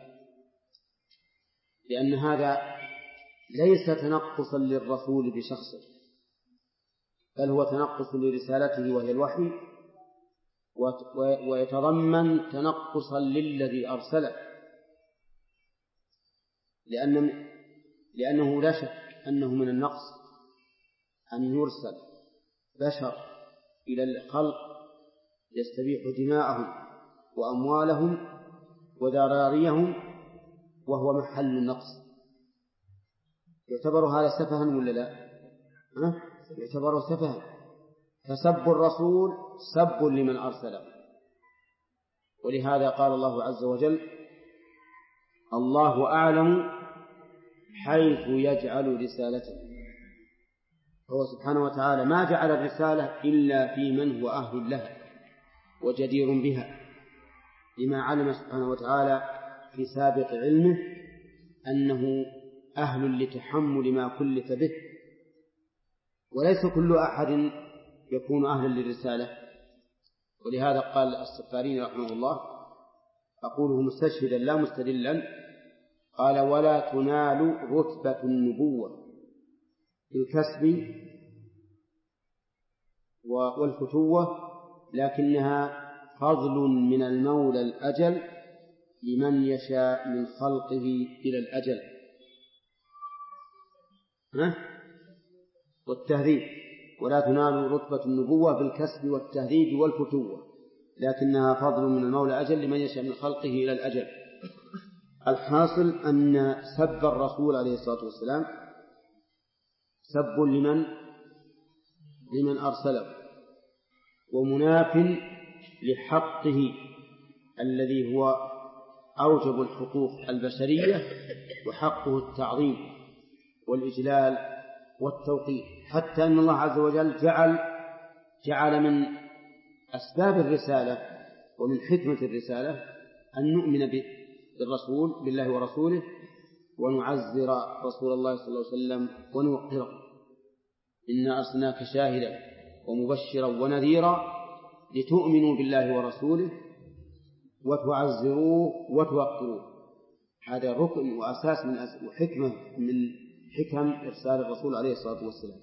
لأن هذا ليس تنقصا للرسول بشخصه، بل هو تنقص لرسالته وهي الوحي، ويتضمن تنقصا للذي أرسله، لأنه لا شك أنه من النقص أن يرسل بشر إلى الخلق يستبيح دماءهم وأموالهم وذراريهم وهو محل النقص. يعتبر هذا سفها ولا لا؟ يعتبر سفها. فسب الرسول سب لمن أرسله، ولهذا قال الله عز وجل: الله أعلم حيث يجعل رسالته. هو سبحانه وتعالى ما جعل الرسالة إلا في من هو أهل لها وجدير بها، لما علم سبحانه وتعالى في سابق علمه أنه أهل لتحمل ما كلف به، وليس كل أحد يكون أهلا للرسالة. ولهذا قال السفارين رحمه الله، أقوله مستشهدا لا مستدلا، قال: ولا تنال رتبة النبوة بالكسب والفتوة، لكنها فضل من المولى الأجل لمن يشاء من خلقه إلى الأجل. والتهذيب: ولا تنال رتبة النبوة بالكسب والتهذيب والفتوة، لكنها فضل من المولى أجل لمن يشاء من خلقه إلى الأجل. الحاصل أن سب الرسول عليه الصلاة والسلام سب لمن أرسله، ومناف لحقه الذي هو أوجب الحقوق البشرية وحقه التعظيم والإجلال والتوقير، حتى أن الله عز وجل جعل من أسباب الرسالة ومن حكمة الرسالة أن نؤمن بالرسول بالله ورسوله ونعزر رسول الله صلى الله عليه وسلم ونوقره. إنا أرسلناك شاهدا ومبشرا ونذيرا لتؤمنوا بالله ورسوله وتعزروه وتوقروه. هذا ركن وأساس وحكمة من حكم إرسال الرسول عليه الصلاة والسلام.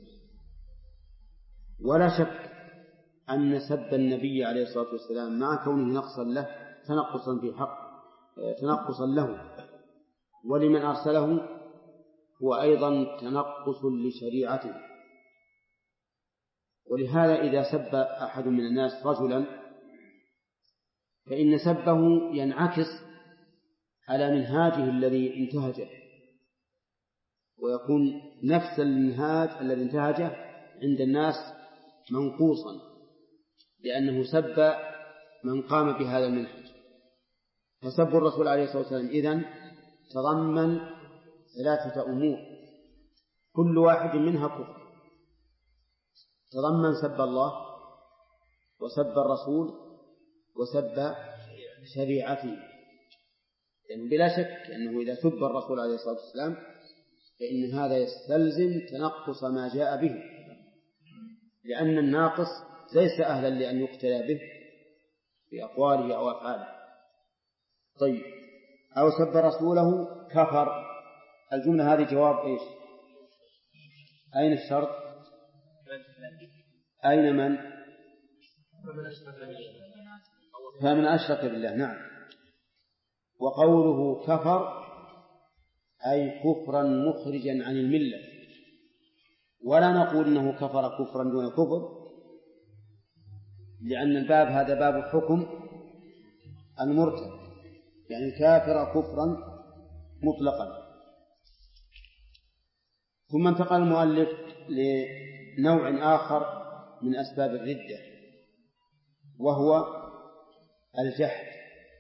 ولا شك أن سب النبي عليه الصلاة والسلام مع كونه نقصا له تنقصا في حق تنقصا له ولمن أرسله هو أيضا تنقص لشريعته. ولهذا إذا سب أحد من الناس رجلا فإن سبه ينعكس على منهاجه الذي انتهجه، ويكون نفس المنهاج الذي انتهجه عند الناس منقوصا، لأنه سب من قام بهذا المنهج. فسب الرسول عليه الصلاة والسلام إذن تضمن ثلاثة أمور كل واحد منها كفر. تضمن سب الله وسب الرسول وسب شريعته، يعني بلا شك أنه إذا سب الرسول عليه الصلاة والسلام فإن هذا يستلزم تنقص ما جاء به، لأن الناقص ليس أهلا لأن يقتلى به في أقواله أو أفعاله. طيب، أو سب رسوله كفر. الجملة هذه جواب إيش؟ أين الشرط؟ أين من؟ فمن أشرك بالله. نعم. وقوله كفر أي كفرا مخرجا عن الملة، ولا نقول إنه كفر كفرا دون كفر، لأن الباب هذا باب حكم المرتد، يعني كافر كفرا مطلقا. ثم انتقل المؤلف لنوع آخر من أسباب الردة وهو الجحد.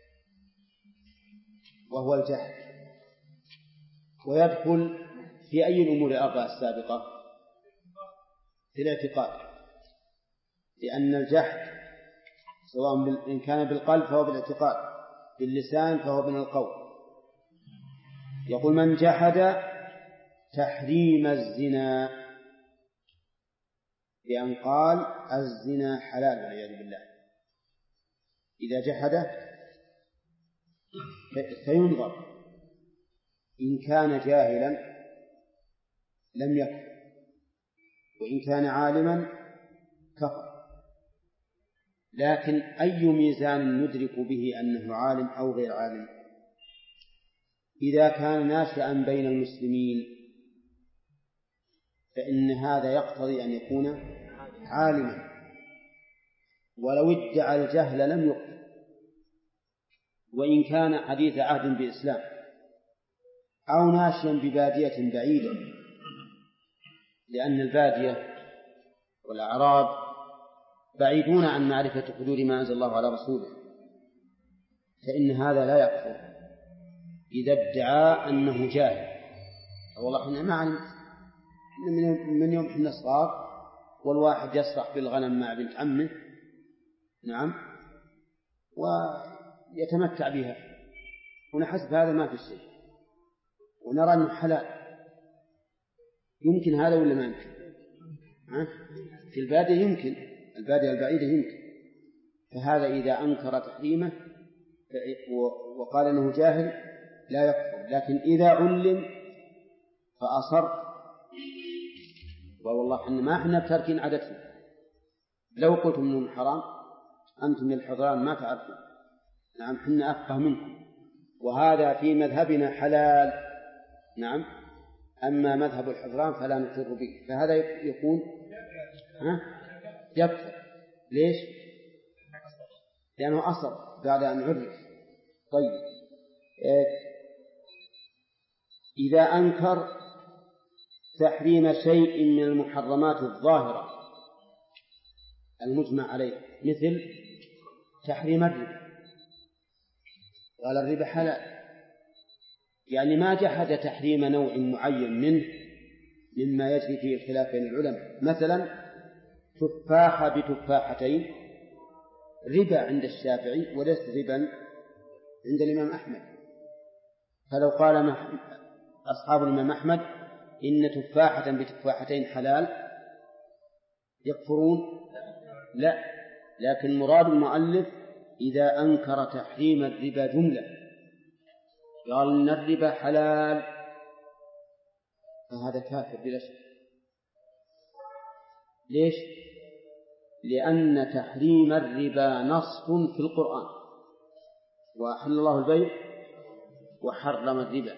ويدخل في أي الأمور الأربعة السابقة؟ في الاعتقاد، لأن الجحد سواء إن كان بالقلب فهو بالاعتقاد، باللسان فهو من القول. يقول من جحد تحريم الزنا بأن قال الزنا حلال والعياذ بالله، إذا جحد فينظر إن كان جاهلا لم يكفر، وإن كان عالما كفر. لكن أي ميزان ندرك به أنه عالم أو غير عالم؟ إذا كان ناشئا بين المسلمين فإن هذا يقتضي أن يكون عالما، ولو ادعى الجهل لم يقتل، وإن كان حديث عهد بإسلام، أو ناشئا ببادية بعيدة، لأن البادية والأعراب بعيدون عن معرفة حدود ما أنزل الله على رسوله، فإن هذا لا يكفر إذا ادعى أنه جاهل. والله إحنا ما علمت من يوم إحنا صغار والواحد يسرح بالغنم مع بنت عمه، نعم، ويتمتع بها ونحسب هذا ما في شيء ونرى أنه حلال. يمكن هذا ولا ما يمكن؟ في البادية يمكن، البادية البعيدة يمكن. فهذا إذا أنكر تحريمه وقال أنه جاهل لا يكفر. لكن إذا علم فأصر والله إحنا ما إحنا بتركين عادتنا، لو قلتم أنه حرام أنتم للحضران ما تعرفون، نعم إحنا أفقه منكم، وهذا في مذهبنا حلال، نعم، أما مذهب الحضران فلا نقر به، فهذا يكون يكفر. ليش؟ لأنه أصر بعد أن عرف. طيب، إذا أنكر تحريم شيء من المحرمات الظاهرة المجمع عليه، مثل تحريم الربا، قال الربا حلال، يعني ما جحد تحريم نوع معين منه مما يجري فيه الخلاف بين العلماء. مثلا تفاحة بتفاحتين ربا عند الشافعي وليس ربا عند الإمام أحمد. فلو قال أصحاب الإمام أحمد إن تفاحة بتفاحتين حلال يكفرون؟ لا، لكن مراد المؤلف إذا أنكر تحريم الربا جملة قال إن الربا حلال فهذا كافر بلا شك. ليش؟ لأن تحريم الربا نص في القرآن، وأحل الله البيع وحرم الربا،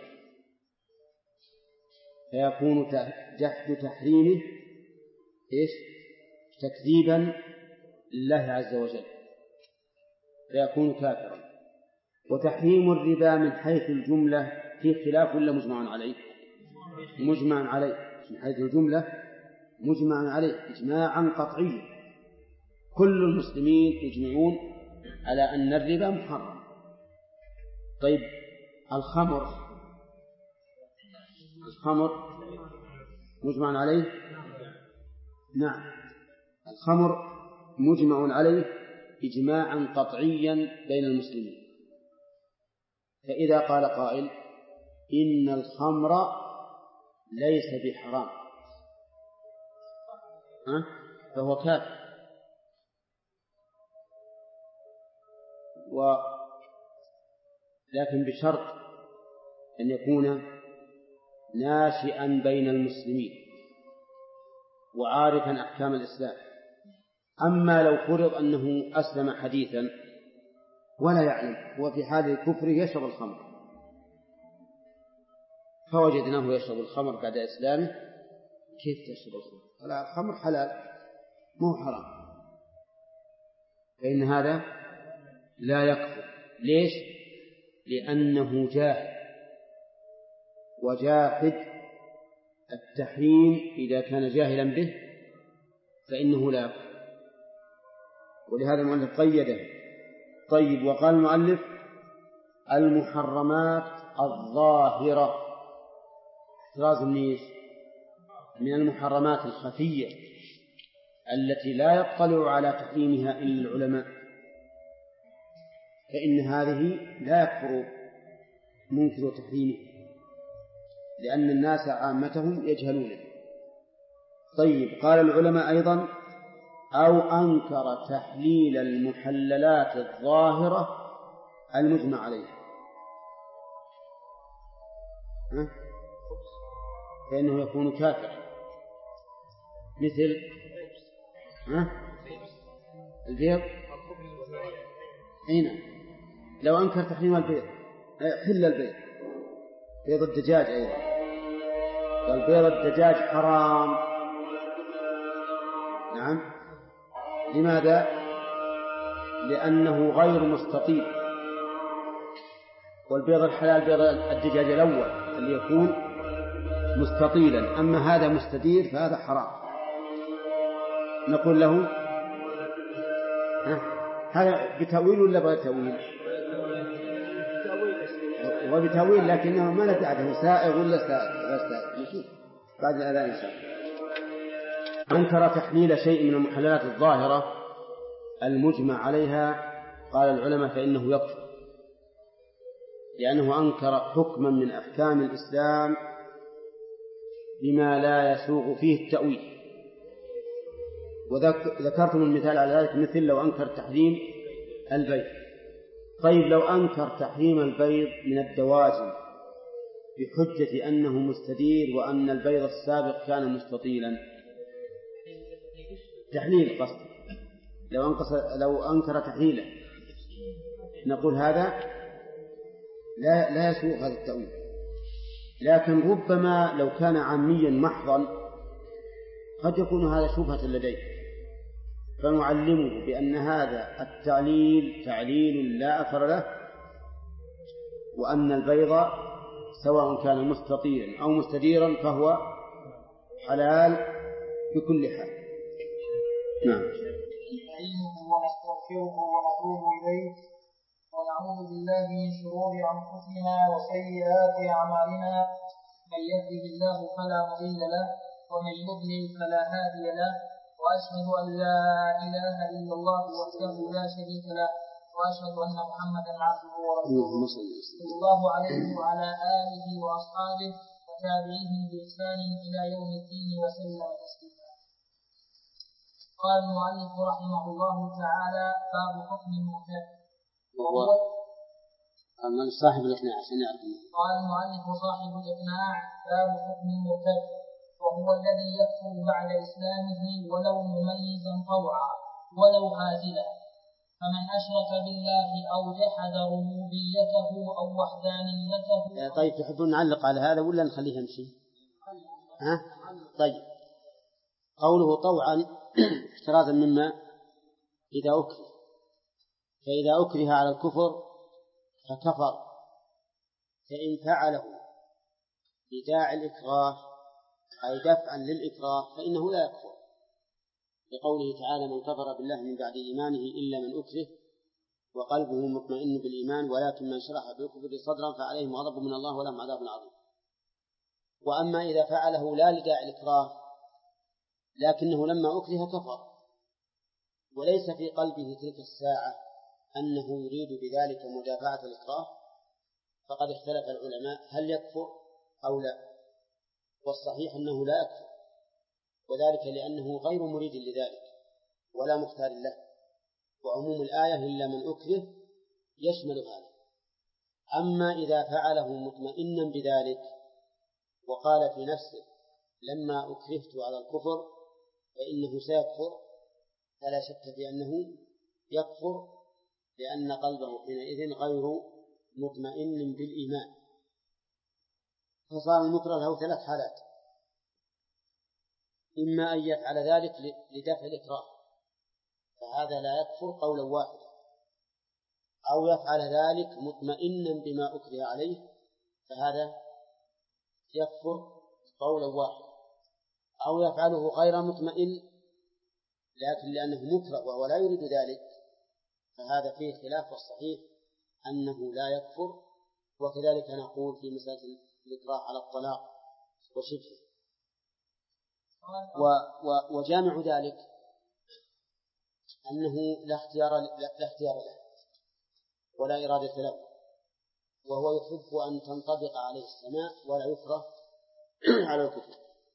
فيكون جحد تحريمه إيش؟ تكذيبا لله عز وجل، فيكون كافرا. وتحريم الربا من حيث الجملة في خلاف ولا مجمع عليه؟ مجمع عليه. من حيث الجملة مجمع عليه إجماعا قطعيا، كل المسلمين يجمعون على أن الربا محرم. طيب الخمر مجمع عليه؟ نعم، الخمر مجمع عليه إجماعا قطعيا بين المسلمين. فإذا قال قائل إن الخمر ليس بحرام فهو كافر. لكن بشرط أن يكون ناشئا بين المسلمين وعارفا أحكام الإسلام. أما لو فرض أنه أسلم حديثا ولا يعلم، هو في حال الكفر يشرب الخمر، فوجدناه يشرب الخمر بعد إسلامه، كيف تشرب الخمر؟ قال الخمر حلال مو حرام، فإن هذا لا يكفر. ليش؟ لأنه جاهد، وجاحد التحريم إذا كان جاهلا به فإنه لا يكفر، ولهذا المؤلف قيده. طيب، وقال المؤلف المحرمات الظاهرة، احتراز من المحرمات الخفية التي لا يطلع على تحريمها إلا العلماء، فإن هذه لا يكفر منكر تحريمه لأن الناس عامتهم يجهلونه. طيب، قال العلماء أيضا أو أنكر تحليل المحللات الظاهرة المجمع عليها فإنه يكون كافرا، مثل البيض. هنا لو أنكر تحريم البيض حل البيض، بيض الدجاج أيضا، قال بيض الدجاج حرام. نعم، لماذا؟ لأنه غير مستطيل، والبيض الحلال بيض الدجاج الأول اللي يكون مستطيلا، أما هذا مستدير فهذا حرام. نقول له هذا بتأويل ولا بغير تأويل؟ وبتأويل، لكنه ما نتعرف سائغ ولا سائغ، نشوف بعد الأذان إن شاء الله. أنكر تحليل شيء من المحللات الظاهرة المجمع عليها قال العلماء فإنه يكفر، لأنه أنكر حكما من أحكام الإسلام بما لا يسوغ فيه التأويل. وذكرتم المثال على ذلك، مثل لو أنكر تحريم البيض. طيب، لو أنكر تحريم البيض من الدواجن بحجة أنه مستدير وأن البيض السابق كان مستطيلا، تحليل قصد، لو أنكر تحليله نقول هذا لا يسوء هذا التأويل. لكن ربما لو كان عاميا محضا قد يكون هذا شبهة لديه، فنعلمه بأن هذا التعليل تعليل لا أثر له، وأن البيض سواء كان مستطيلا أو مستديرا فهو حلال بكل حال. نعم. نستعينه ونستغفره ونتوب إليه ونعوذ ونعوذ بالله من شرور أنفسنا وسيئات أعمالنا من يهده الله فلا مضل له ومن يضلل فلا هادي له وأشهد أن لا إله إلا الله وحده لا شريك له وأشهد أن محمدا عبده ورسوله صلى الله عليه وعلى آله وأصحابه وتابعيهم بإحسان إلى يوم الدين وسلم تسليما. قال المؤلف رحمه الله تعالى: باب حكم المرتد. وهو من صاحب الإقناع عشان يعرف. قال المؤلف صاحب الإقناع: باب حكم المرتد، وهو الذي يكفر بعد إسلامه ولو مميزا طوعا ولو هازلا، فمن أشرك بالله أو جحد ربوبيته أو وحدانيته. طيب، تحبون نعلق على هذا ولا نخليه يمشي؟ طيب، قوله طوعا احترازا مما إذا أكره، فإذا أكره على الكفر فكفر، فإن فعله بداعي الإكراه أي دفعا للإكراه فإنه لا يكفر، لقوله تعالى: من كفر بالله من بعد إيمانه إلا من أكره وقلبه مطمئن بالإيمان ولكن من شرح بالكفر صدرا فعليهم غضب من الله ولهم عذاب عظيم. وأما إذا فعله لا لداعي الإكراه لكنه لما أكره كفر وليس في قلبه تلك الساعة أنه يريد بذلك مدافعة الإكراه، فقد اختلف العلماء هل يكفر أو لا، والصحيح أنه لا يكفر، وذلك لأنه غير مريد لذلك ولا مختار له، وعموم الآية إلا من أكره يشمل هذا. أما إذا فعله مطمئنا بذلك وقال في نفسه لما أكرهت على الكفر فإنه سيكفر، فلا شك في أنه يكفر، لأن قلبه حينئذ غير مطمئن بالإيمان. فصار المكره له 3 حالات: إما أن يفعل ذلك لدفع الإكراه فهذا لا يكفر قولا واحدا، أو يفعل ذلك مطمئنا بما أكره عليه فهذا يكفر قولا واحدا، أو يفعله غير مطمئن لكن لأنه مكره وهو لا يريد ذلك فهذا فيه خلاف، والصحيح أنه لا يكفر. وكذلك نقول في مسألة الإكراه على الطلاق وشبهه. وجامع ذلك أنه لا اختيار له ولا إرادة له، وهو يحب أن تنطبق عليه السماء ولا يكره على الكفر.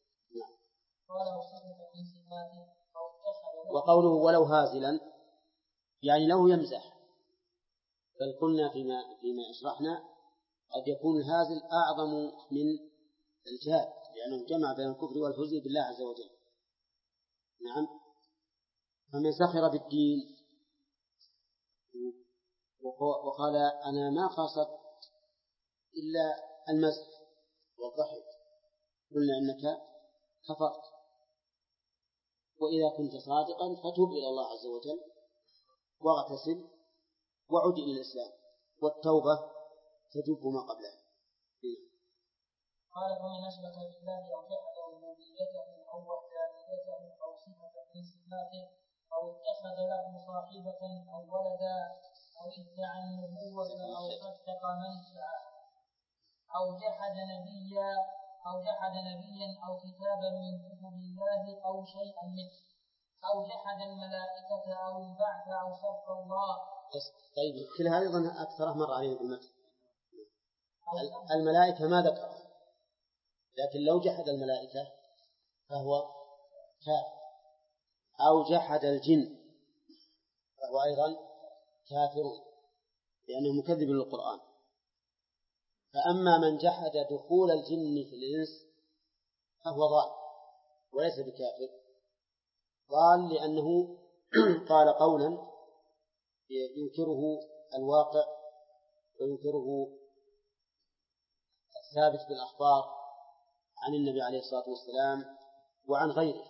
وقوله ولو هازلا يعني لو يمزح، بل قلنا فيما أشرحنا قد يكون الهازل أعظم من الجهاد، لأنه جمع بين الكفر والهزل بالله عز وجل. نعم. فمن سخر بالدين وقال أنا ما قصدت إلا المزح والضحك، قلنا إنك كفرت. وإذا كنت صادقا فتوب إلى الله عز وجل واغتسل وعد إلى الإسلام، والتوبة تجب ما قبلها. قال: فمن أشرك بالله أو جحد ربوبيته أو وحدانيته أو صفة من صفاته أو اتخذ له صاحبة أو ولدا أو ادعى النبوة أو صدق من ادعى أو جحد نبيا أو كتابا من كتب الله أو شيئا منه أو جحد الملائكة أو البعث أو صف الله. طيب، كل هذا أيضا أكثر مر عليه المثل. الملائكة ما ذكر، لكن لو جحد الملائكة فهو كافر، أو جحد الجن فهو أيضا كافر لأنه مكذب للقرآن. فأما من جحد دخول الجن في الإنس فهو ضال وليس بكافر، ضال لأنه قال قولا ينكره الواقع وينكره الثابت بالأخبار عن النبي عليه الصلاة والسلام وعن غيره.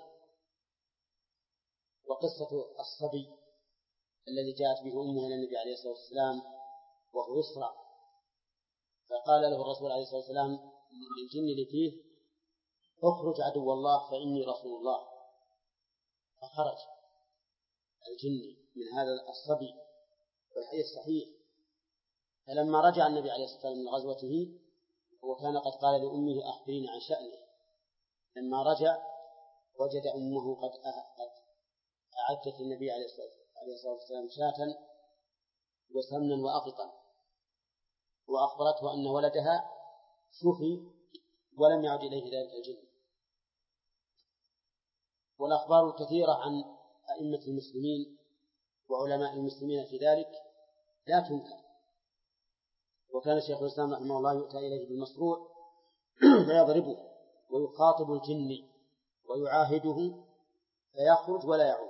وقصة الصبي الذي جاءت به أمه إلى النبي عليه الصلاة والسلام وهو يصرع، فقال له الرسول عليه الصلاة والسلام للجن اللي فيه: اخرج عدو الله فإني رسول الله. فخرج الجن من هذا الصبي، والحديث صحيح، فلما رجع النبي عليه الصلاة والسلام من غزوته وكان قد قال لأمه أخبريني عن شأنه، لما رجع وجد أمه قد أعدت النبي عليه الصلاة والسلام شاة وسمنا وأقطا، وأخبرته أن ولدها شفي ولم يعد إليه ذلك الجن. والأخبار الكثيرة عن أئمة المسلمين وعلماء المسلمين في ذلك لا تنكر. وكان شيخ الإسلام رحمه الله يؤتى إليه بالمصروع فيضربه ويخاطب الجن ويعاهده فيخرج ولا يعود.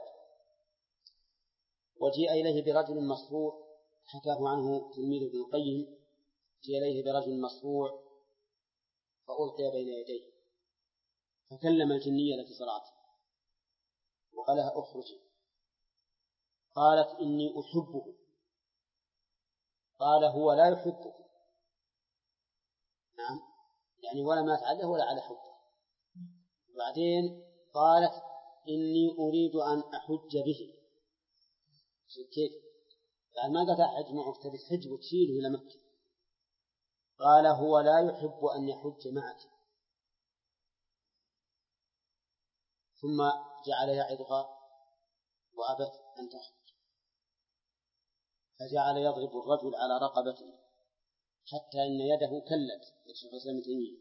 وجيء إليه برجل مصروع حكاه عنه تلميذ ابن القيم، جاء إليه برجل مصروع فألقي بين يديه فكلم الجنية التي صرعته وقال لها أخرجي. قالت إني أحبه. قال هو لا يحبه. نعم، يعني ولا مات عليه ولا على حبه. وبعدين قالت إني أريد أن أحج به. كيف؟ يعني ما قد أحج معه تبي تحج وتشيله إلى مكة. قال هو لا يحب أن يحج معك. ثم جعل يعظها وأبت أن تخرج، فجعل يضرب الرجل على رقبته حتى إن يده كلت شيخ الإسلام ابن تيمية،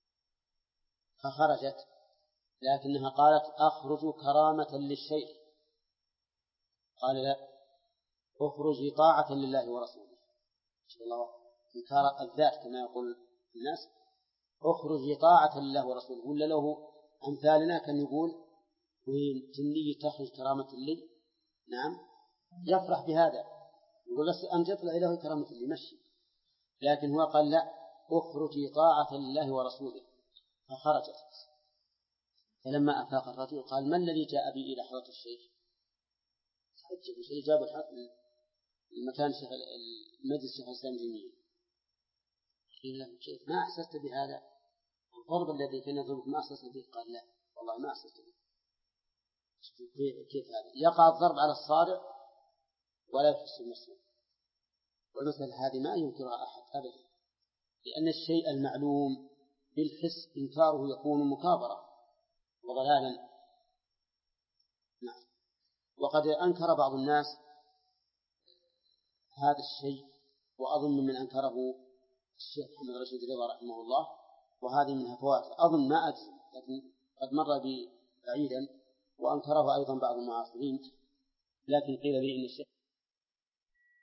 فخرجت، لكنها قالت أخرج كرامة للشيخ. قال لا، أخرج طاعة لله ورسوله. إن الله إنكار الذات كما يقول الناس، أخرج طاعة لله ورسوله. ولا له أمثالنا كان يقول وين جني تخرج كرامة لي، نعم يفرح بهذا، يقول أن تطلع إله كرامة لي مشي. لكن هو قال لا، أخرج طاعة لله ورسوله. فخرجت. فلما أفاق الرجل قال ما الذي جاء بي إلى حضرة الشيخ؟ تعجب وش اللي جاب الحق المكان مجلس شيخ الإسلام جميل. قيل له شيخ ما أحسست بهذا الضرب الذي كان يضربك ما أحسست به؟ قال لا والله ما أحسست به. كيف هذا؟ يقع الضرب على الصارع ولا يحس المسلم. والمسألة هذه ما ينكرها أحد أبدا، لأن الشيء المعلوم بالحس إنكاره يكون مكابرة وضلالا. نعم. وقد أنكر بعض الناس هذا الشيء، وأظن من أنكره الشيخ محمد رشيد رضا رحمه الله، وهذه منها فوات أظن ما أجزم، لكن قد مر بي بعيدا، وأنكره أيضا بعض المعاصرين. لكن قيل لي إن الشيخ